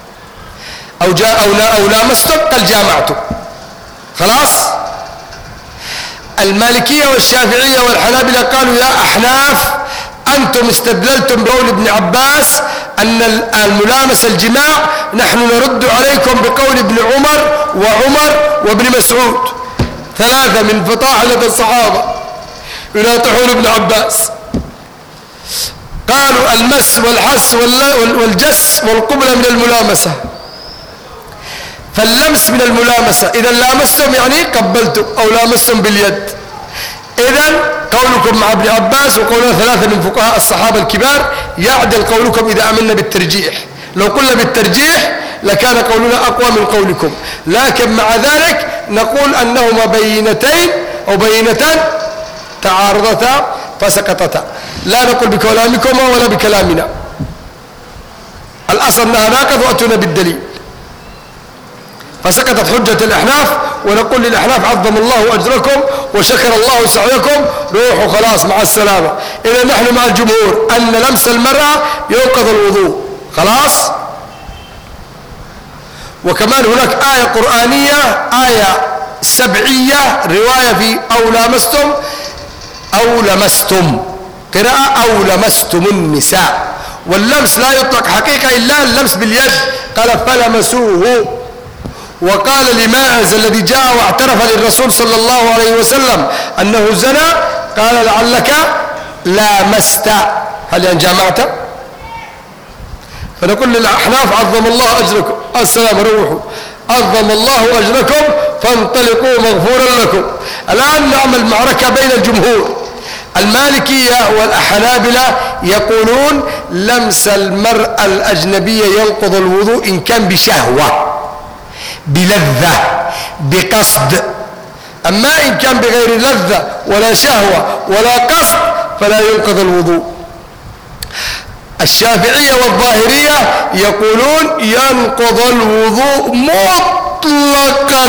S3: أو لامستم قال جامعتم. خلاص. المالكية والشافعية والحنابلة قالوا يا أحناف أنتم استدللتم بقول ابن عباس أن الملامسة الجماع، نحن نرد عليكم بقول ابن عمر وعمر وابن مسعود، ثلاثة من فطاحلة الصحابة يناطحون ابن عباس. قالوا المس والحس والجس والقبلة من الملامسة، فاللمس من الملامسة. إذا لامستم يعني قبلتم أو لامستم باليد. إذن قولكم مع ابن عباس وقولنا ثلاثة من فقهاء الصحابة الكبار يعدل قولكم إذا عملنا بالترجيح. لو قلنا بالترجيح لكان قولنا أقوى من قولكم، لكن مع ذلك نقول أنهما بينتين أو بينتان تعارضتا فسقطتا، لا نقول بكلامكما ولا بكلامنا. الأصل أنها ناقض وأتونا بالدليل. فسقطت حجة الأحناف، ونقول للأحناف عظم الله أجركم وشكر الله سعيكم، روحوا خلاص مع السلامة. إذا نحن مع الجمهور أن لمس المرأة ينقض الوضوء خلاص. وكمان هناك آية قرآنية، آية سبعية، رواية في أو لمستم قراءة أو لمستم النساء، واللمس لا يطلق حقيقة إلا اللمس باليد، قال فلمسوه. وقال لماعز الذي جاء واعترف للرسول صلى الله عليه وسلم أنه زنى، قال لعلك لامست، هل جامعت؟ فنقول للأحناف عظم الله أجركم، السلام روحوا، عظم الله أجركم فانطلقوا مغفورا لكم. الآن نعمل معركة بين الجمهور. المالكية والحنابلة يقولون لمس المرأة الأجنبية ينقض الوضوء إن كان بشهوة، بلذة، بقصد. أما إن كان بغير لذة ولا شهوة ولا قصد فلا ينقض الوضوء. الشافعية والظاهرية يقولون ينقض الوضوء مطلقا،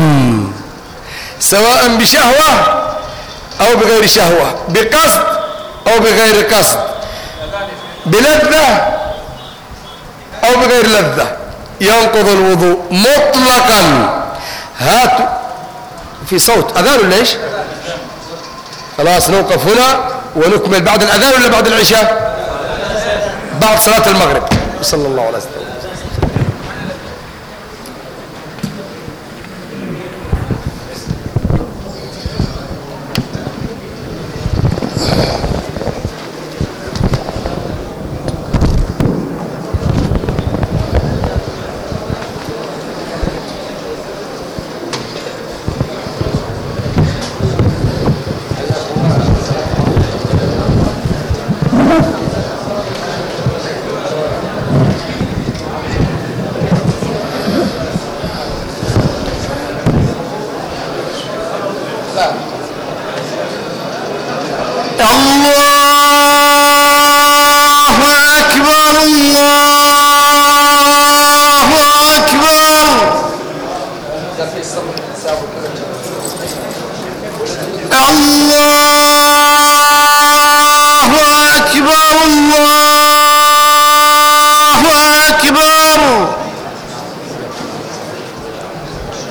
S3: سواء بشهوة أو بغير شهوة، بقصد أو بغير قصد، بلذة أو بغير لذة، ينقض الوضوء مطلقا. هاتوا في صوت أذان ولا إيش؟ خلاص نوقف هنا ونكمل بعد الأذان ولا بعد العشاء؟ بعد صلاة المغرب. صلى الله عليه وسلم.